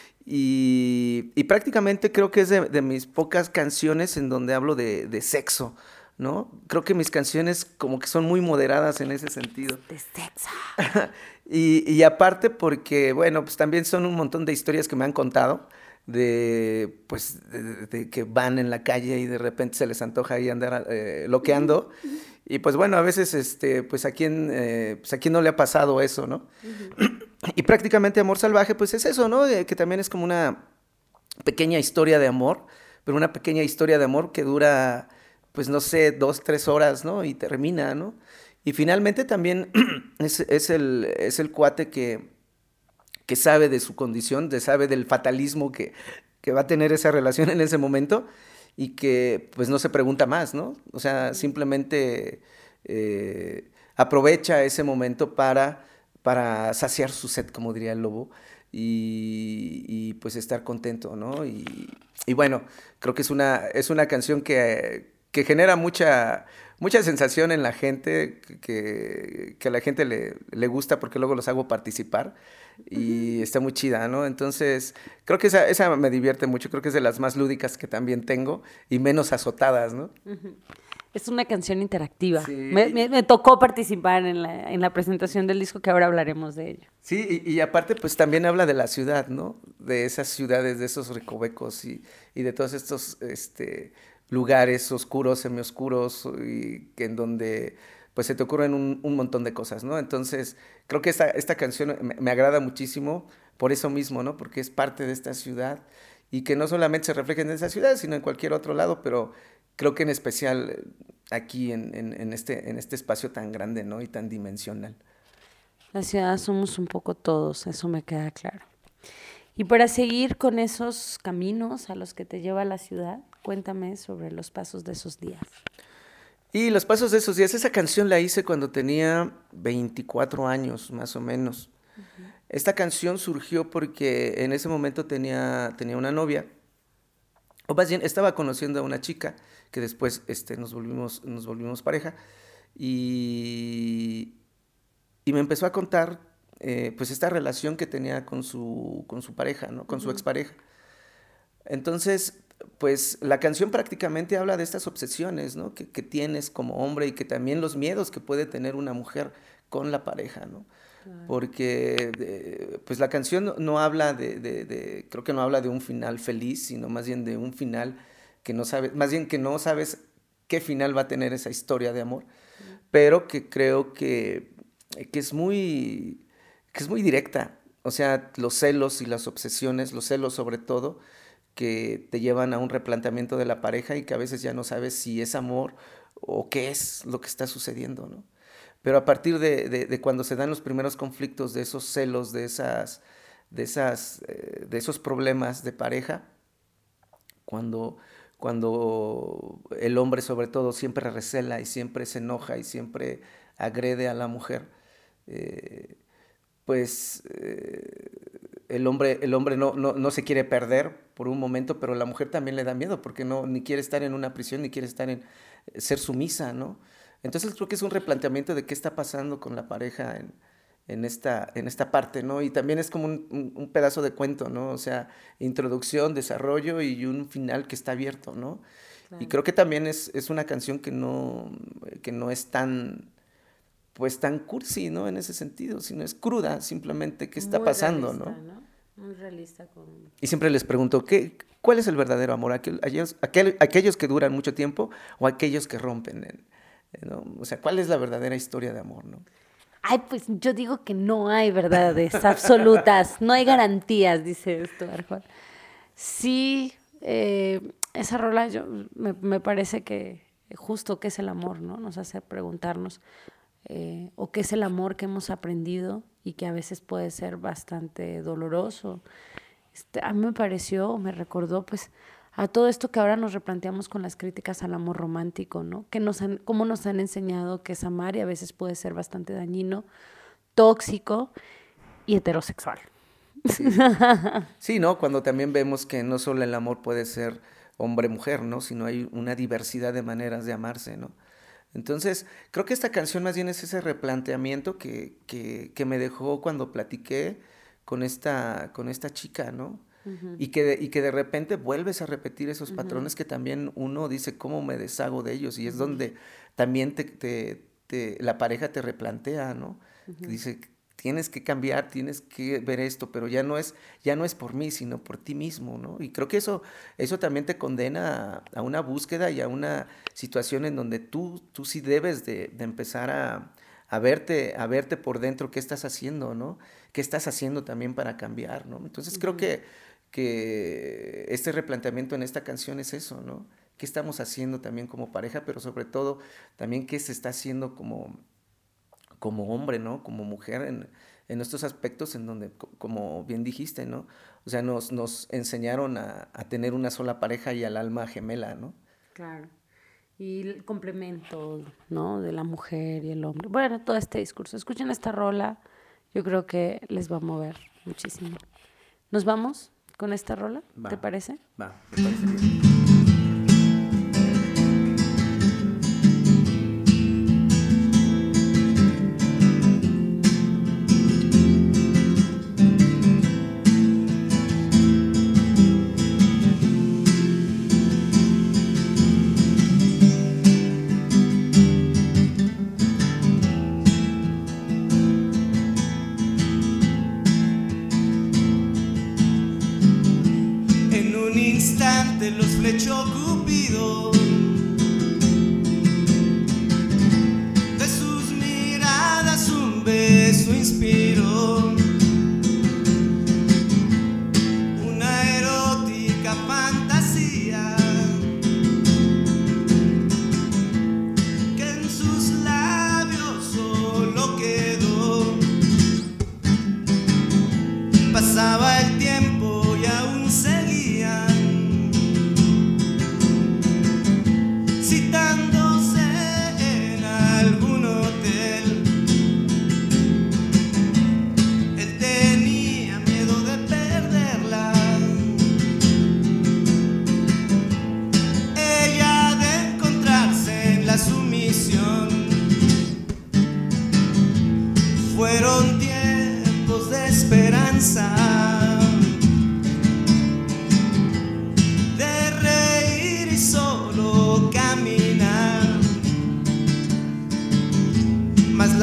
Y, y prácticamente creo que es de, de mis pocas canciones en donde hablo de, de sexo, ¿no? Creo que mis canciones como que son muy moderadas en ese sentido. De sexo. y, y aparte porque, bueno, pues también son un montón de historias que me han contado. De pues de, de que van en la calle y de repente se les antoja ahí andar eh, loqueando uh-huh. Y pues bueno, a veces este pues a quién eh, pues a quién no le ha pasado eso, ¿no? Uh-huh. Y prácticamente Amor Salvaje pues es eso, ¿no? Eh, que también es como una pequeña historia de amor, pero una pequeña historia de amor que dura pues no sé, dos, tres horas, ¿no? Y termina, ¿no? Y finalmente también es, es el es el cuate que que sabe de su condición, de sabe del fatalismo que, que va a tener esa relación en ese momento y que pues no se pregunta más, ¿no? O sea, simplemente eh, aprovecha ese momento para, para saciar su sed, como diría el lobo, y, y pues estar contento, ¿no? Y, y bueno, creo que es una, es una canción que, que genera mucha... mucha sensación en la gente, que, que a la gente le, le gusta porque luego los hago participar y uh-huh. Está muy chida, ¿no? Entonces, creo que esa, esa me divierte mucho, creo que es de las más lúdicas que también tengo y menos azotadas, ¿no? Uh-huh. Es una canción interactiva. Sí. Me, me, me tocó participar en la, en la presentación del disco, que ahora hablaremos de ello. Sí, y, y aparte pues también habla de la ciudad, ¿no? De esas ciudades, de esos recovecos y, y de todos estos... este lugares oscuros, semioscuros, y en donde pues se te ocurren un, un montón de cosas, ¿no? Entonces, creo que esta, esta canción me, me agrada muchísimo por eso mismo, ¿no? Porque es parte de esta ciudad y que no solamente se reflejen en esa ciudad, sino en cualquier otro lado, pero creo que en especial aquí en, en, en, este, en este espacio tan grande, ¿no? Y tan dimensional. La ciudad somos un poco todos, eso me queda claro. Y para seguir con esos caminos a los que te lleva la ciudad, cuéntame sobre los pasos de esos días. Y los pasos de esos días, esa canción la hice cuando tenía veinticuatro años, más o menos. Uh-huh. Esta canción surgió porque en ese momento tenía, tenía una novia, o más bien estaba conociendo a una chica que después este, nos, volvimos, nos volvimos pareja, y, y me empezó a contar eh, pues esta relación que tenía con su, con su pareja, ¿no? Con uh-huh. su expareja. Entonces, pues la canción prácticamente habla de estas obsesiones, ¿no? que, que tienes como hombre, y que también los miedos que puede tener una mujer con la pareja, ¿no? Claro. Porque de, pues la canción no, no habla de, de, de, creo que no habla de un final feliz, sino más bien de un final que no sabes, más bien que no sabes qué final va a tener esa historia de amor, uh-huh. pero que creo que, que es muy, que es muy directa. O sea, los celos y las obsesiones, los celos sobre todo, que te llevan a un replanteamiento de la pareja y que a veces ya no sabes si es amor o qué es lo que está sucediendo, ¿no? Pero a partir de, de, de cuando se dan los primeros conflictos, de esos celos, de, esas, de, esas, eh, de esos problemas de pareja, cuando, cuando el hombre sobre todo siempre recela y siempre se enoja y siempre agrede a la mujer, eh, pues eh, el hombre, el hombre no, no, no se quiere perder por un momento, pero la mujer también le da miedo porque no, ni quiere estar en una prisión, ni quiere estar en ser sumisa, ¿no? Entonces creo que es un replanteamiento de qué está pasando con la pareja en, en, esta, en esta parte, ¿no? Y también es como un, un, un pedazo de cuento, ¿no? O sea, introducción, desarrollo y un final que está abierto, ¿no? Claro. Y creo que también es, es una canción que no, que no es tan... pues tan cursi, ¿no? En ese sentido, sino es cruda, simplemente qué está Muy pasando, realista, ¿no? ¿no? Muy realista. Con... Y siempre les pregunto, ¿qué, ¿cuál es el verdadero amor? ¿Aquellos, aquel, ¿Aquellos que duran mucho tiempo o aquellos que rompen? ¿No? O sea, ¿cuál es la verdadera historia de amor, no? Ay, pues yo digo que no hay verdades absolutas, no hay garantías, dice esto, Arjona. Sí, eh, esa rola yo, me, me parece que justo qué es el amor, ¿no? Nos hace preguntarnos eh, o qué es el amor que hemos aprendido y que a veces puede ser bastante doloroso. Este, a mí me pareció, me recordó pues a todo esto que ahora nos replanteamos con las críticas al amor romántico, ¿no? Que nos han, cómo nos han enseñado que es amar y a veces puede ser bastante dañino, tóxico y heterosexual. Sí, sí, ¿no? Cuando también vemos que no solo el amor puede ser hombre-mujer, ¿no? Sino hay una diversidad de maneras de amarse, ¿no? Entonces, creo que esta canción más bien es ese replanteamiento que, que, que me dejó cuando platiqué con esta, con esta chica, ¿no? Uh-huh. Y, que de, y que de repente vuelves a repetir esos uh-huh. patrones que también uno dice, ¿cómo me deshago de ellos? Y es uh-huh. donde también te, te, te, la pareja te replantea, ¿no? Uh-huh. Dice, tienes que cambiar, tienes que ver esto, pero ya no es, ya no es por mí, sino por ti mismo, ¿no? Y creo que eso, eso también te condena a, a una búsqueda y a una situación en donde tú, tú sí debes de, de empezar a, a, verte, a verte por dentro qué estás haciendo, ¿no? ¿Qué estás haciendo también para cambiar, ¿no? Entonces uh-huh. creo que que este replanteamiento en esta canción es eso, ¿no? ¿Qué estamos haciendo también como pareja, pero sobre todo también qué se está haciendo como, como hombre, ¿no? Como mujer en, en estos aspectos en donde, como bien dijiste, ¿no? O sea, nos, nos enseñaron a, a tener una sola pareja y al alma gemela, ¿no? Claro. Y el complemento, ¿no? De la mujer y el hombre. Bueno, todo este discurso. Escuchen esta rola, yo creo que les va a mover muchísimo. ¿Nos vamos con esta rola? Va. ¿Te parece? Va, me parece bien. Los flechó Cupido, de sus miradas un beso inspiró, una erótica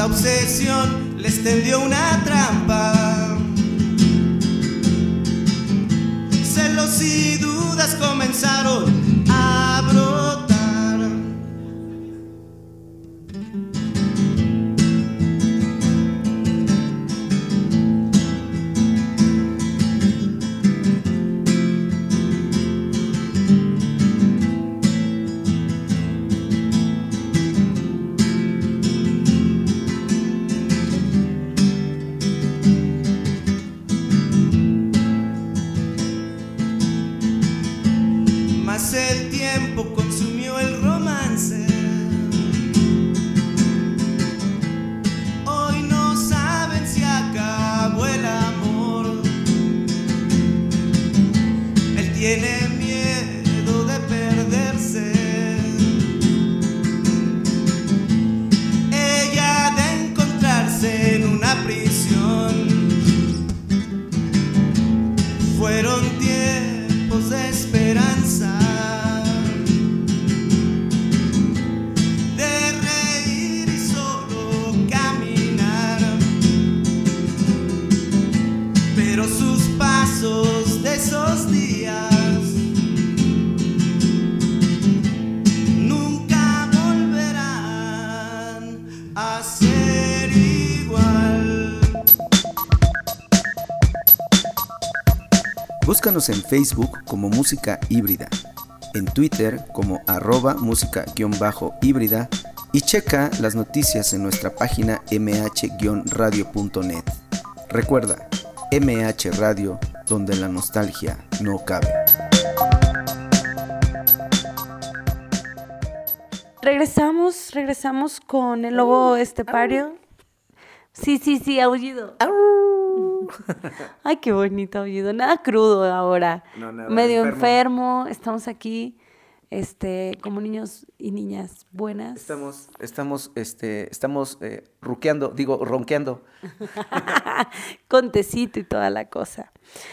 la obsesión les tendió una trampa. Celos y dudas comenzaron a brotar. El tiempo consumió el romance. Hoy no saben si acabó el amor. Él tiene miedo de perderse, ella de encontrarse en una prisión. Fueron tiempos de esperanza, pero sus pasos de esos días nunca volverán a ser igual. Búscanos en Facebook como Música Híbrida, en Twitter como arroba música-híbrida y checa las noticias en nuestra página eme hache radio punto net. Recuerda, eme hache Radio, donde la nostalgia no cabe. Regresamos, regresamos con el lobo estepario. Sí, sí, sí, aullido. Ay, qué bonito aullido. Nada crudo ahora. No, nada, medio enfermo. enfermo. Estamos aquí, este, como niños y niñas buenas. Estamos, estamos, este, estamos eh, ruqueando, digo, ronqueando. Con tecito y toda la cosa.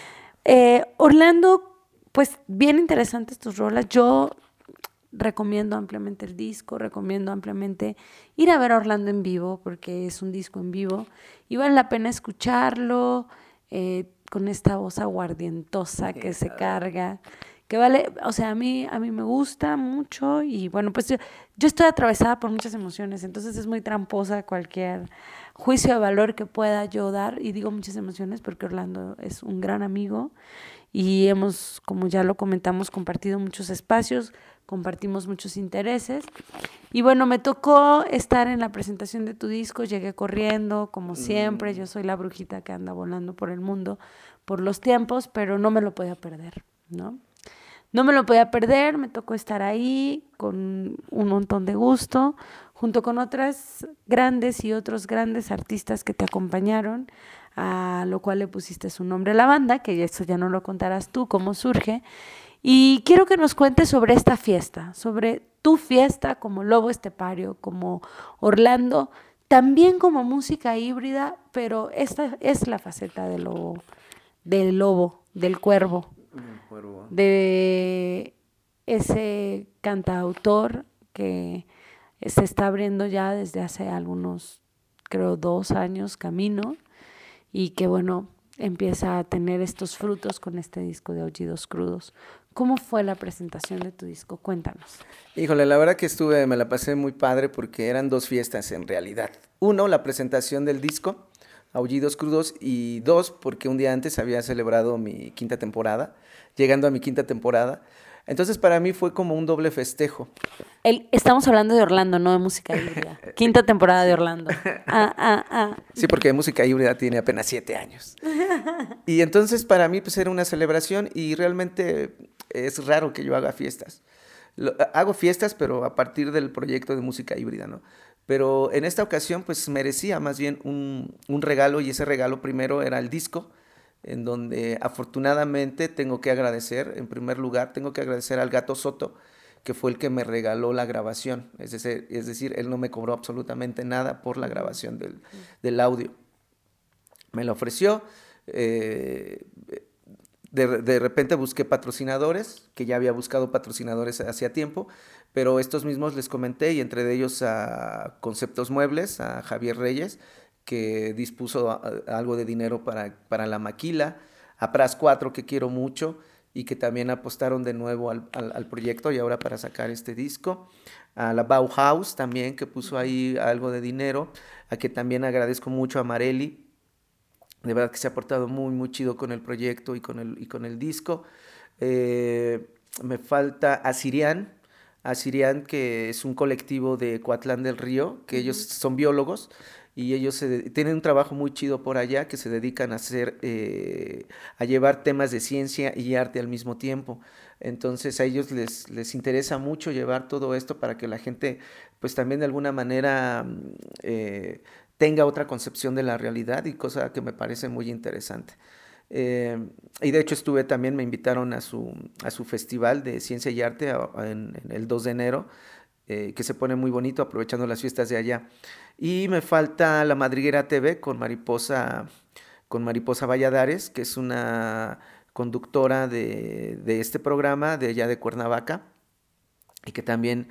Eh, Orlando, pues bien interesantes tus rolas. Yo recomiendo ampliamente el disco, recomiendo ampliamente ir a ver a Orlando en vivo, porque es un disco en vivo y vale la pena escucharlo eh, con esta voz aguardientosa que se carga, que vale, o sea, a mí, a mí me gusta mucho y bueno, pues yo, yo estoy atravesada por muchas emociones, entonces es muy tramposa cualquier juicio de valor que pueda yo dar, y digo muchas emociones porque Orlando es un gran amigo y hemos, como ya lo comentamos, compartido muchos espacios, compartimos muchos intereses. Y bueno, me tocó estar en la presentación de tu disco, llegué corriendo, como siempre, yo soy la brujita que anda volando por el mundo, por los tiempos, pero no me lo podía perder, ¿no? No me lo podía perder, me tocó estar ahí con un montón de gusto, junto con otras grandes y otros grandes artistas que te acompañaron, a lo cual le pusiste su nombre a la banda, que eso ya no lo contarás tú, cómo surge. Y quiero que nos cuentes sobre esta fiesta, sobre tu fiesta como Lobo Estepario, como Orlando, también como música híbrida, pero esta es la faceta del lobo, del lobo, del cuervo, cuervo. de ese cantautor que se está abriendo ya desde hace algunos, creo, dos años camino, y que bueno, empieza a tener estos frutos con este disco de Aullidos Crudos. ¿Cómo fue la presentación de tu disco? Cuéntanos. Híjole, la verdad que estuve, me la pasé muy padre porque eran dos fiestas en realidad. Uno, la presentación del disco, Aullidos Crudos, y dos, porque un día antes había celebrado mi quinta temporada, llegando a mi quinta temporada. Entonces para mí fue como un doble festejo. El, estamos hablando de Orlando, no de música híbrida. Quinta temporada de Orlando. Ah, ah, ah. Sí, porque música híbrida tiene apenas siete años. Y entonces para mí pues era una celebración y realmente es raro que yo haga fiestas. Lo, hago fiestas, pero a partir del proyecto de música híbrida, ¿no? Pero en esta ocasión pues merecía más bien un, un regalo, y ese regalo primero era el disco, en donde afortunadamente tengo que agradecer, en primer lugar, tengo que agradecer al Gato Soto, que fue el que me regaló la grabación. Es decir, es decir, él no me cobró absolutamente nada por la grabación del, del audio. Me lo ofreció, eh, de, de repente busqué patrocinadores, que ya había buscado patrocinadores hacía tiempo, pero estos mismos les comenté, y entre ellos a Conceptos Muebles, a Javier Reyes, que dispuso a, a algo de dinero para, para la maquila, a Pras cuatro, que quiero mucho, y que también apostaron de nuevo al, al, al proyecto y ahora para sacar este disco, a la Bauhaus también, que puso ahí algo de dinero, a que también agradezco mucho a Marely, de verdad que se ha portado muy, muy chido con el proyecto y con el, y con el disco. Eh, me falta a Sirian, a Sirian, que es un colectivo de Coatlán del Río, que uh-huh. ellos son biólogos, y ellos se, tienen un trabajo muy chido por allá, que se dedican a hacer, eh, a llevar temas de ciencia y arte al mismo tiempo. Entonces a ellos les, les interesa mucho llevar todo esto para que la gente, pues también de alguna manera, eh, tenga otra concepción de la realidad, y cosa que me parece muy interesante. Eh, y de hecho estuve también, me invitaron a su, a su festival de ciencia y arte a, a, en, en el dos de enero, eh, que se pone muy bonito aprovechando las fiestas de allá. Y me falta La Madriguera T V con Mariposa, con Mariposa Valladares, que es una conductora de, de este programa de allá de Cuernavaca, y que también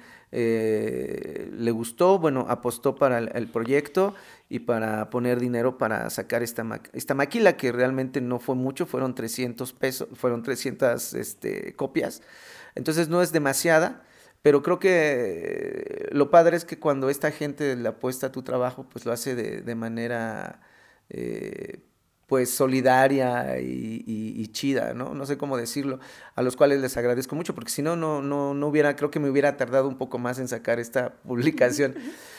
eh, le gustó, bueno, apostó para el, el proyecto y para poner dinero para sacar esta, ma esta maquila, que realmente no fue mucho, fueron trescientos pesos, fueron trescientas este, copias, entonces no es demasiada, pero creo que lo padre es que cuando esta gente le apuesta a tu trabajo, pues lo hace de, de manera eh, pues solidaria y, y, y chida, ¿no? No sé cómo decirlo, a los cuales les agradezco mucho, porque si no, no, no, no hubiera, creo que me hubiera tardado un poco más en sacar esta publicación,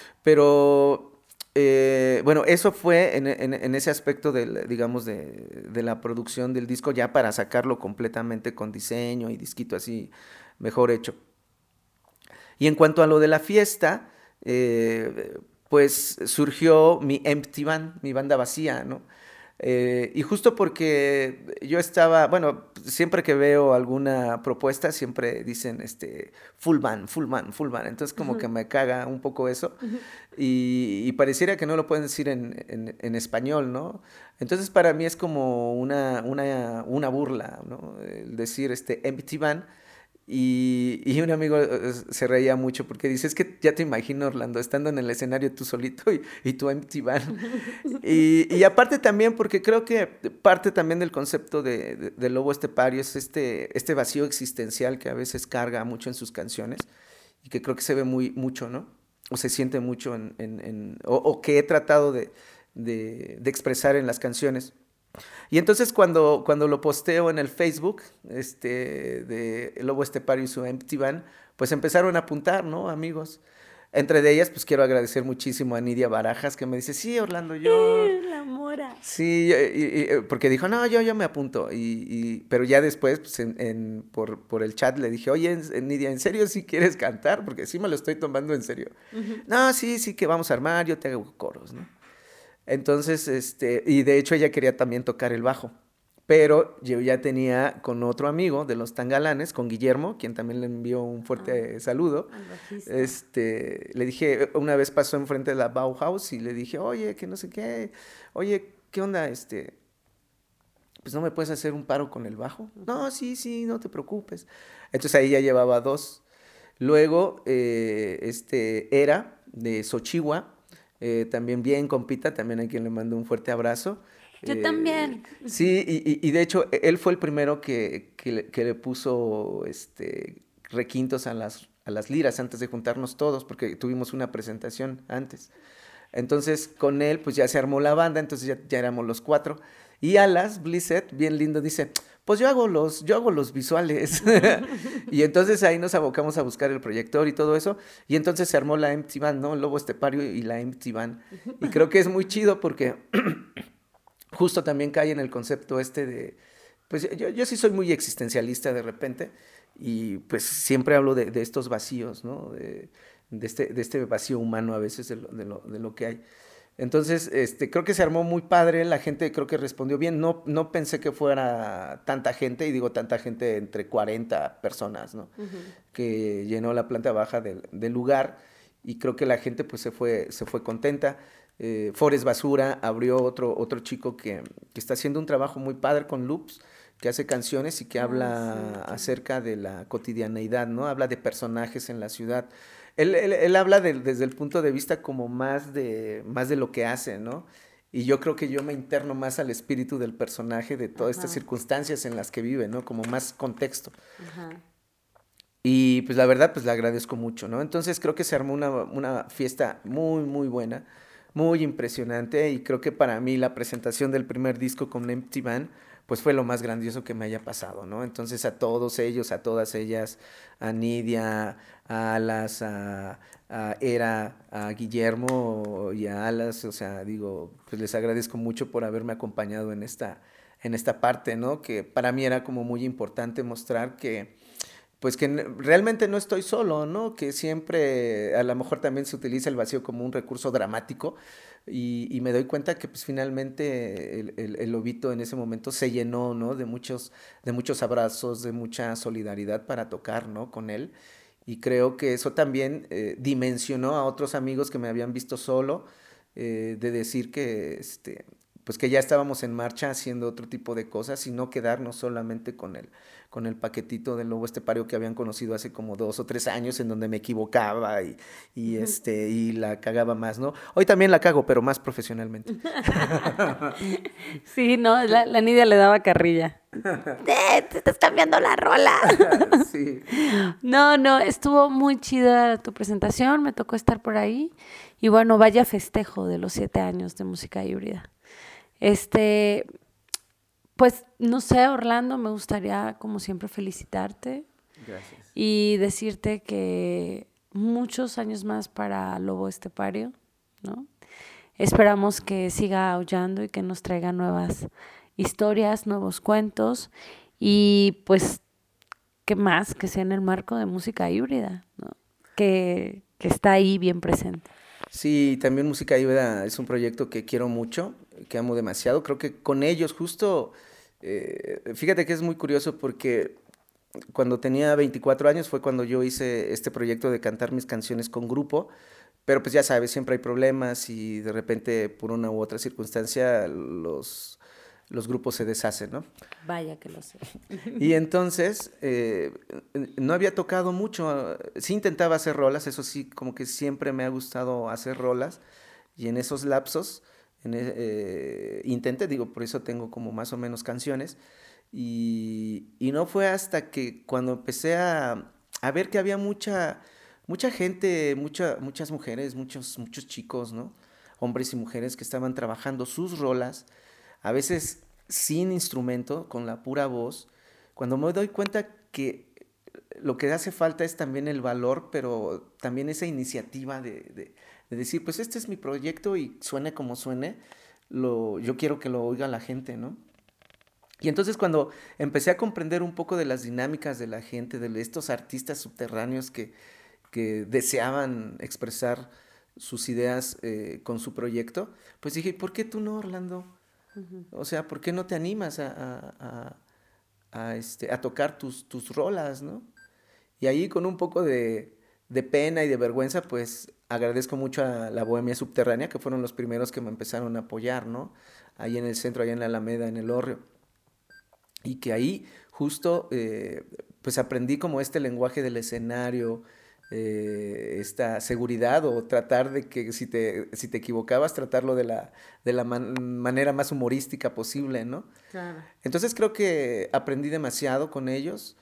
pero eh, bueno, eso fue en, en, en ese aspecto, del, digamos, de, de la producción del disco, ya para sacarlo completamente con diseño y disquito así mejor hecho. Y en cuanto a lo de la fiesta, eh, pues surgió mi Empty Band, mi banda vacía, ¿no? Eh, y justo porque yo estaba, bueno, siempre que veo alguna propuesta, siempre dicen este, full band, full band, full band. Entonces como uh-huh. que me caga un poco eso. Uh-huh. y, y pareciera que no lo pueden decir en, en, en español, ¿no? Entonces para mí es como una, una, una burla, ¿no? El decir este, Empty Band. Y, y un amigo se reía mucho porque dice, es que ya te imagino, Orlando, estando en el escenario tú solito y, y tu Empty Band. y, y aparte también porque creo que parte también del concepto de, de, de Lobo Estepario es este, este vacío existencial que a veces carga mucho en sus canciones y que creo que se ve muy, mucho, ¿no? O se siente mucho en... en, en o, o que he tratado de, de, de expresar en las canciones. Y entonces cuando, cuando lo posteo en el Facebook, este, de Lobo Estepario y su Empty Band, pues empezaron a apuntar, ¿no? Amigos. Entre de ellas, pues quiero agradecer muchísimo a Nidia Barajas, que me dice, sí, Orlando, yo... La mora. Sí, y, y, porque dijo, no, yo, yo me apunto. Y, y, pero ya después, pues en, en, por, por el chat le dije, oye, Nidia, ¿en serio sí quieres cantar? Porque sí me lo estoy tomando en serio. Uh-huh. No, sí, sí que vamos a armar, yo te hago coros, ¿no? Entonces, este, y de hecho ella quería también tocar el bajo, pero yo ya tenía con otro amigo de Los Tangalanes, con Guillermo, quien también le envió un fuerte ah, saludo, este, le dije, una vez pasó enfrente de la Bauhaus y le dije, oye, que no sé qué, oye, ¿qué onda? Este, pues no me puedes hacer un paro con el bajo. No, sí, sí, no te preocupes. Entonces ahí ya llevaba dos. Luego, eh, este, Era, de Xochihua, Eh, también bien compita, también a quien le mando un fuerte abrazo. Yo eh, también. Sí, y, y de hecho él fue el primero que, que, le, que le puso este, requintos a las, a las liras antes de juntarnos todos, porque tuvimos una presentación antes. Entonces con él pues ya se armó la banda, entonces ya, ya éramos los cuatro. Y Alas Blissett, bien lindo, dice, pues yo hago los, yo hago los visuales. Y entonces ahí nos abocamos a buscar el proyector y todo eso. Y entonces se armó la Empty Band, ¿no? Lobo Estepario y la Empty Band. Y creo que es muy chido porque justo también cae en el concepto este de... Pues yo, yo sí soy muy existencialista de repente. Y pues siempre hablo de, de estos vacíos, ¿no? De, de, este, de este vacío humano a veces de lo, de lo, de lo que hay. Entonces, este, creo que se armó muy padre, la gente creo que respondió bien, no, no pensé que fuera tanta gente, y digo tanta gente, entre cuarenta personas, ¿no? Uh-huh. Que llenó la planta baja del, del lugar, y creo que la gente pues se fue, se fue contenta. Eh, Forest Basura abrió otro, otro chico que, que está haciendo un trabajo muy padre con loops, que hace canciones y que habla Ah, sí. acerca de la cotidianeidad, ¿no? Habla de personajes en la ciudad. Él, él, él habla de- desde el punto de vista como más de, más de lo que hace, ¿no? Y yo creo que yo me interno más al espíritu del personaje, de todas estas Ajá, circunstancias en las que vive, ¿no? Como más contexto. ajá. Y pues la verdad, pues le agradezco mucho, ¿no? Entonces creo que se armó una, una fiesta muy, muy buena, muy impresionante y creo que para mí la presentación del primer disco con Empty Van, pues fue lo más grandioso que me haya pasado, ¿no? Entonces a todos ellos, a todas ellas, a Nidia, a Alas, a, a Era, a Guillermo y a Alas, o sea, digo, pues les agradezco mucho por haberme acompañado en esta, en esta parte, ¿no? Que para mí era como muy importante mostrar que pues que n- realmente no estoy solo, ¿no? Que siempre a lo mejor también se utiliza el vacío como un recurso dramático y, y me doy cuenta que pues finalmente el, el- el lobito en ese momento se llenó, ¿no? De muchos, de muchos abrazos, de mucha solidaridad para tocar, ¿no? Con él. Y creo que eso también eh, dimensionó a otros amigos que me habían visto solo, eh, de decir que, este, pues que ya estábamos en marcha haciendo otro tipo de cosas y no quedarnos solamente con el, con el paquetito del lobo estepario que habían conocido hace como dos o tres años en donde me equivocaba y, y, este, y la cagaba más, ¿no? Hoy también la cago, pero más profesionalmente. Sí, no, la, la Nidia le daba carrilla. ¡Eh, te estás cambiando la rola! Sí. No, no, estuvo muy chida tu presentación, me tocó estar por ahí. Y bueno, vaya festejo de los siete años de música híbrida. Este, pues no sé, Orlando, me gustaría como siempre felicitarte Gracias. y decirte que muchos años más para Lobo Estepario, ¿no? Esperamos que siga aullando y que nos traiga nuevas historias, nuevos cuentos y pues, ¿qué más? Que sea en el marco de música híbrida, ¿no? Que, que está ahí bien presente. Sí, también Música Híbrida es un proyecto que quiero mucho, que amo demasiado. Creo que con ellos justo, eh, fíjate que es muy curioso porque cuando tenía veinticuatro años fue cuando yo hice este proyecto de cantar mis canciones con grupo, pero pues ya sabes, siempre hay problemas y de repente por una u otra circunstancia los, los grupos se deshacen, ¿no? Vaya que lo sé. Y entonces eh, no había tocado mucho, sí intentaba hacer rolas, eso sí, como que siempre me ha gustado hacer rolas y en esos lapsos en, e- eh, intenté, digo, por eso tengo como más o menos canciones y, y no fue hasta que cuando empecé a, a ver que había mucha, mucha gente, mucha, muchas mujeres, muchos, muchos chicos, ¿no? Hombres y mujeres que estaban trabajando sus rolas, a veces sin instrumento, con la pura voz, cuando me doy cuenta que lo que hace falta es también el valor, pero también esa iniciativa de, de, de decir, pues este es mi proyecto y suene como suene, lo, yo quiero que lo oiga la gente, ¿no? Y entonces cuando empecé a comprender un poco de las dinámicas de la gente, de estos artistas subterráneos que, que deseaban expresar sus ideas eh, con su proyecto, pues dije, ¿por qué tú no, Orlando? O sea, ¿por qué no te animas a, a, a, a, este, a tocar tus, tus rolas, ¿no? Y ahí con un poco de, de pena y de vergüenza, pues agradezco mucho a la Bohemia Subterránea, que fueron los primeros que me empezaron a apoyar, ¿no? Ahí en el centro, allá en la Alameda, en el Hórreo. Y que ahí justo, eh, pues aprendí como este lenguaje del escenario, eh, esta seguridad o tratar de que si te, si te equivocabas, tratarlo de la, de la man- manera más humorística posible, ¿no? Claro. Entonces creo que aprendí demasiado con ellos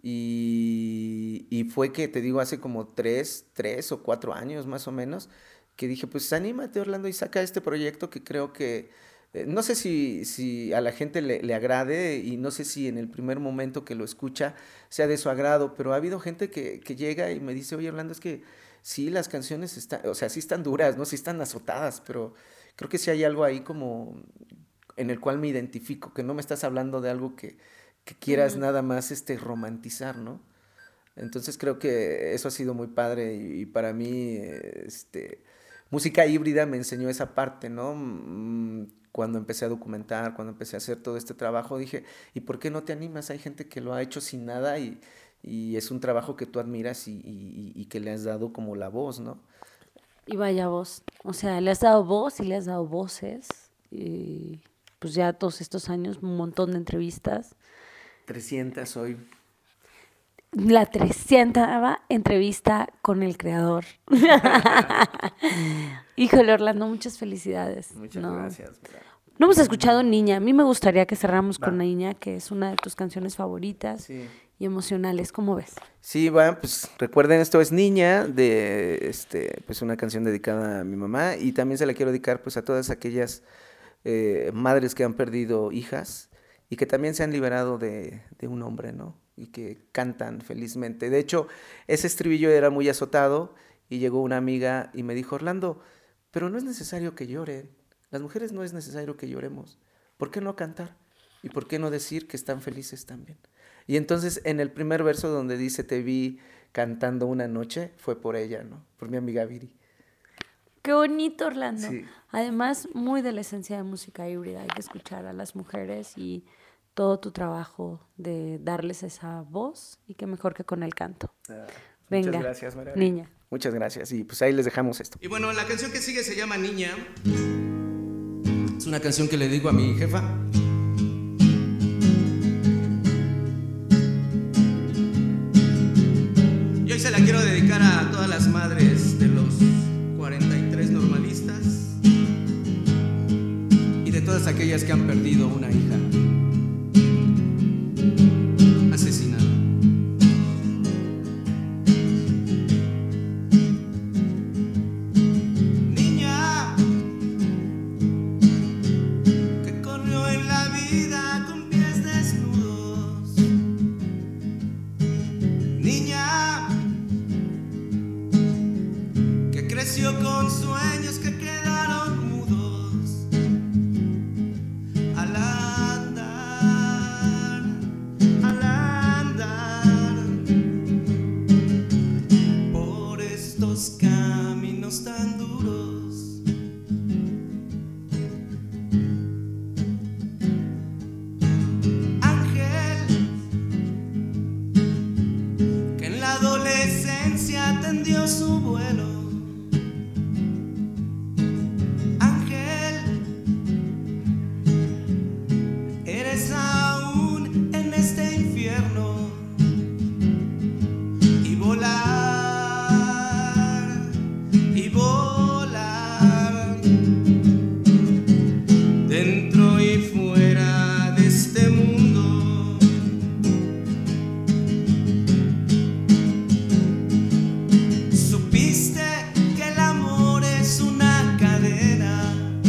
y, y fue que, te digo, hace como tres, tres o cuatro años más o menos, que dije, pues anímate Orlando y saca este proyecto que creo que, eh, no sé si, si a la gente le, le agrade y no sé si en el primer momento que lo escucha sea de su agrado, pero ha habido gente que, que llega y me dice, oye Orlando, es que sí, las canciones están, o sea, sí están duras, ¿no? Sí están azotadas, pero creo que sí hay algo ahí como en el cual me identifico, que no me estás hablando de algo que, que quieras Ujú. nada más este, romantizar, ¿no? Entonces creo que eso ha sido muy padre y, y para mí, eh, este, música híbrida me enseñó esa parte, ¿no? Mm, Cuando empecé a documentar, cuando empecé a hacer todo este trabajo, dije, ¿y por qué no te animas? Hay gente que lo ha hecho sin nada y, y es un trabajo que tú admiras y, y- y que le has dado como la voz, ¿no? Y vaya voz. O sea, le has dado voz y le has dado voces. Y pues ya todos estos años, un montón de entrevistas. trescientas hoy. La trescientava entrevista con el creador. Híjole, Orlando, muchas felicidades. Muchas no. gracias. No hemos escuchado Niña. A mí me gustaría que cerráramos Va. con Niña, que es una de tus canciones favoritas Sí. y emocionales. ¿Cómo ves? Sí, bueno, pues recuerden, esto es Niña, de este, pues una canción dedicada a mi mamá, y también se la quiero dedicar pues a todas aquellas eh, madres que han perdido hijas y que también se han liberado de, de un hombre, ¿no? Y que cantan felizmente. De hecho, ese estribillo era muy azotado y llegó una amiga y me dijo, Orlando, pero no es necesario que lloren. Las mujeres no es necesario que lloremos. ¿Por qué no cantar? ¿Y por qué no decir que están felices también? Y entonces en el primer verso donde dice te vi cantando una noche, fue por ella, ¿no? Por mi amiga Viri. Qué bonito, Orlando. Sí. Además, muy de la esencia de música híbrida. Hay que escuchar a las mujeres y todo tu trabajo de darles esa voz, y qué mejor que con el canto. Ah, Venga, muchas gracias, María. Niña. Muchas gracias. Y pues ahí les dejamos esto. Y bueno, la canción que sigue se llama Niña. Es una canción que le digo a mi jefa. Y hoy se la quiero dedicar a todas las madres de los cuarenta y tres normalistas y de todas aquellas que han perdido una hija asesinada. Niña que corrió en la vida con pies desnudos. Niña que creció con sueños que quedaron mudos. Al andar, al andar por estos caminos tan duros, ángel que en la adolescencia tendió su vuelo. Ángel, eres aún en este infierno. Y volar, y volar, dentro y fuera de este mundo. Supiste que el amor es una cadena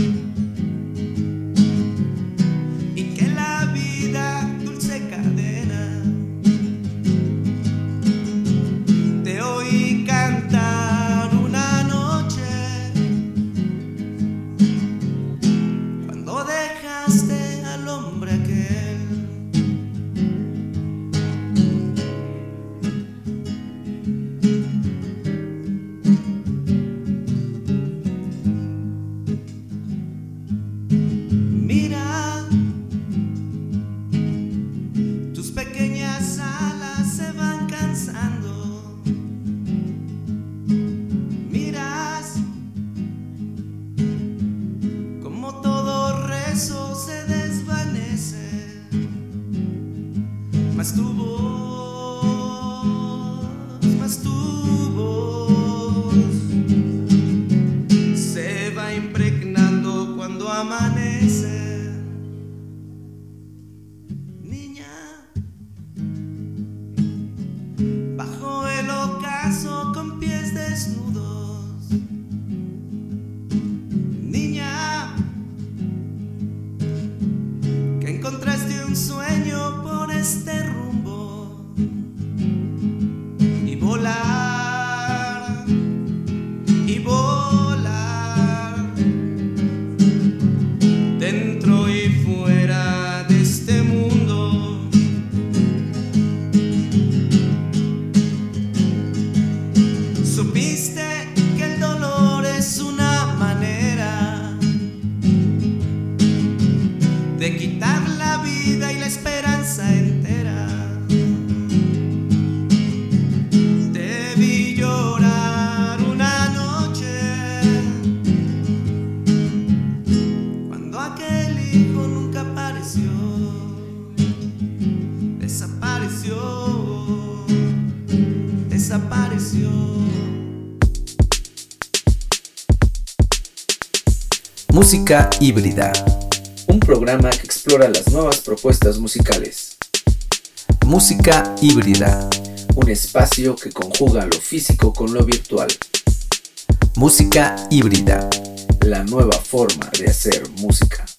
y que la vida dulce cadena. Te oí cantar una noche cuando dejaste al hombre aquel. Mira, tus pequeñas alas se van cansando. Miras como todo rezo se desvanece, mas tu voz, mas tu voz se va impregnando cuando amanece. Niña, bajo el ocaso con pies desnudos. Niña, que encontraste un sueño por este rumbo. Y volar, y volar, dentro y fuera de este mundo. Supiste desapareció. Música híbrida, un programa que explora las nuevas propuestas musicales. Música híbrida, un espacio que conjuga lo físico con lo virtual. Música híbrida, la nueva forma de hacer música.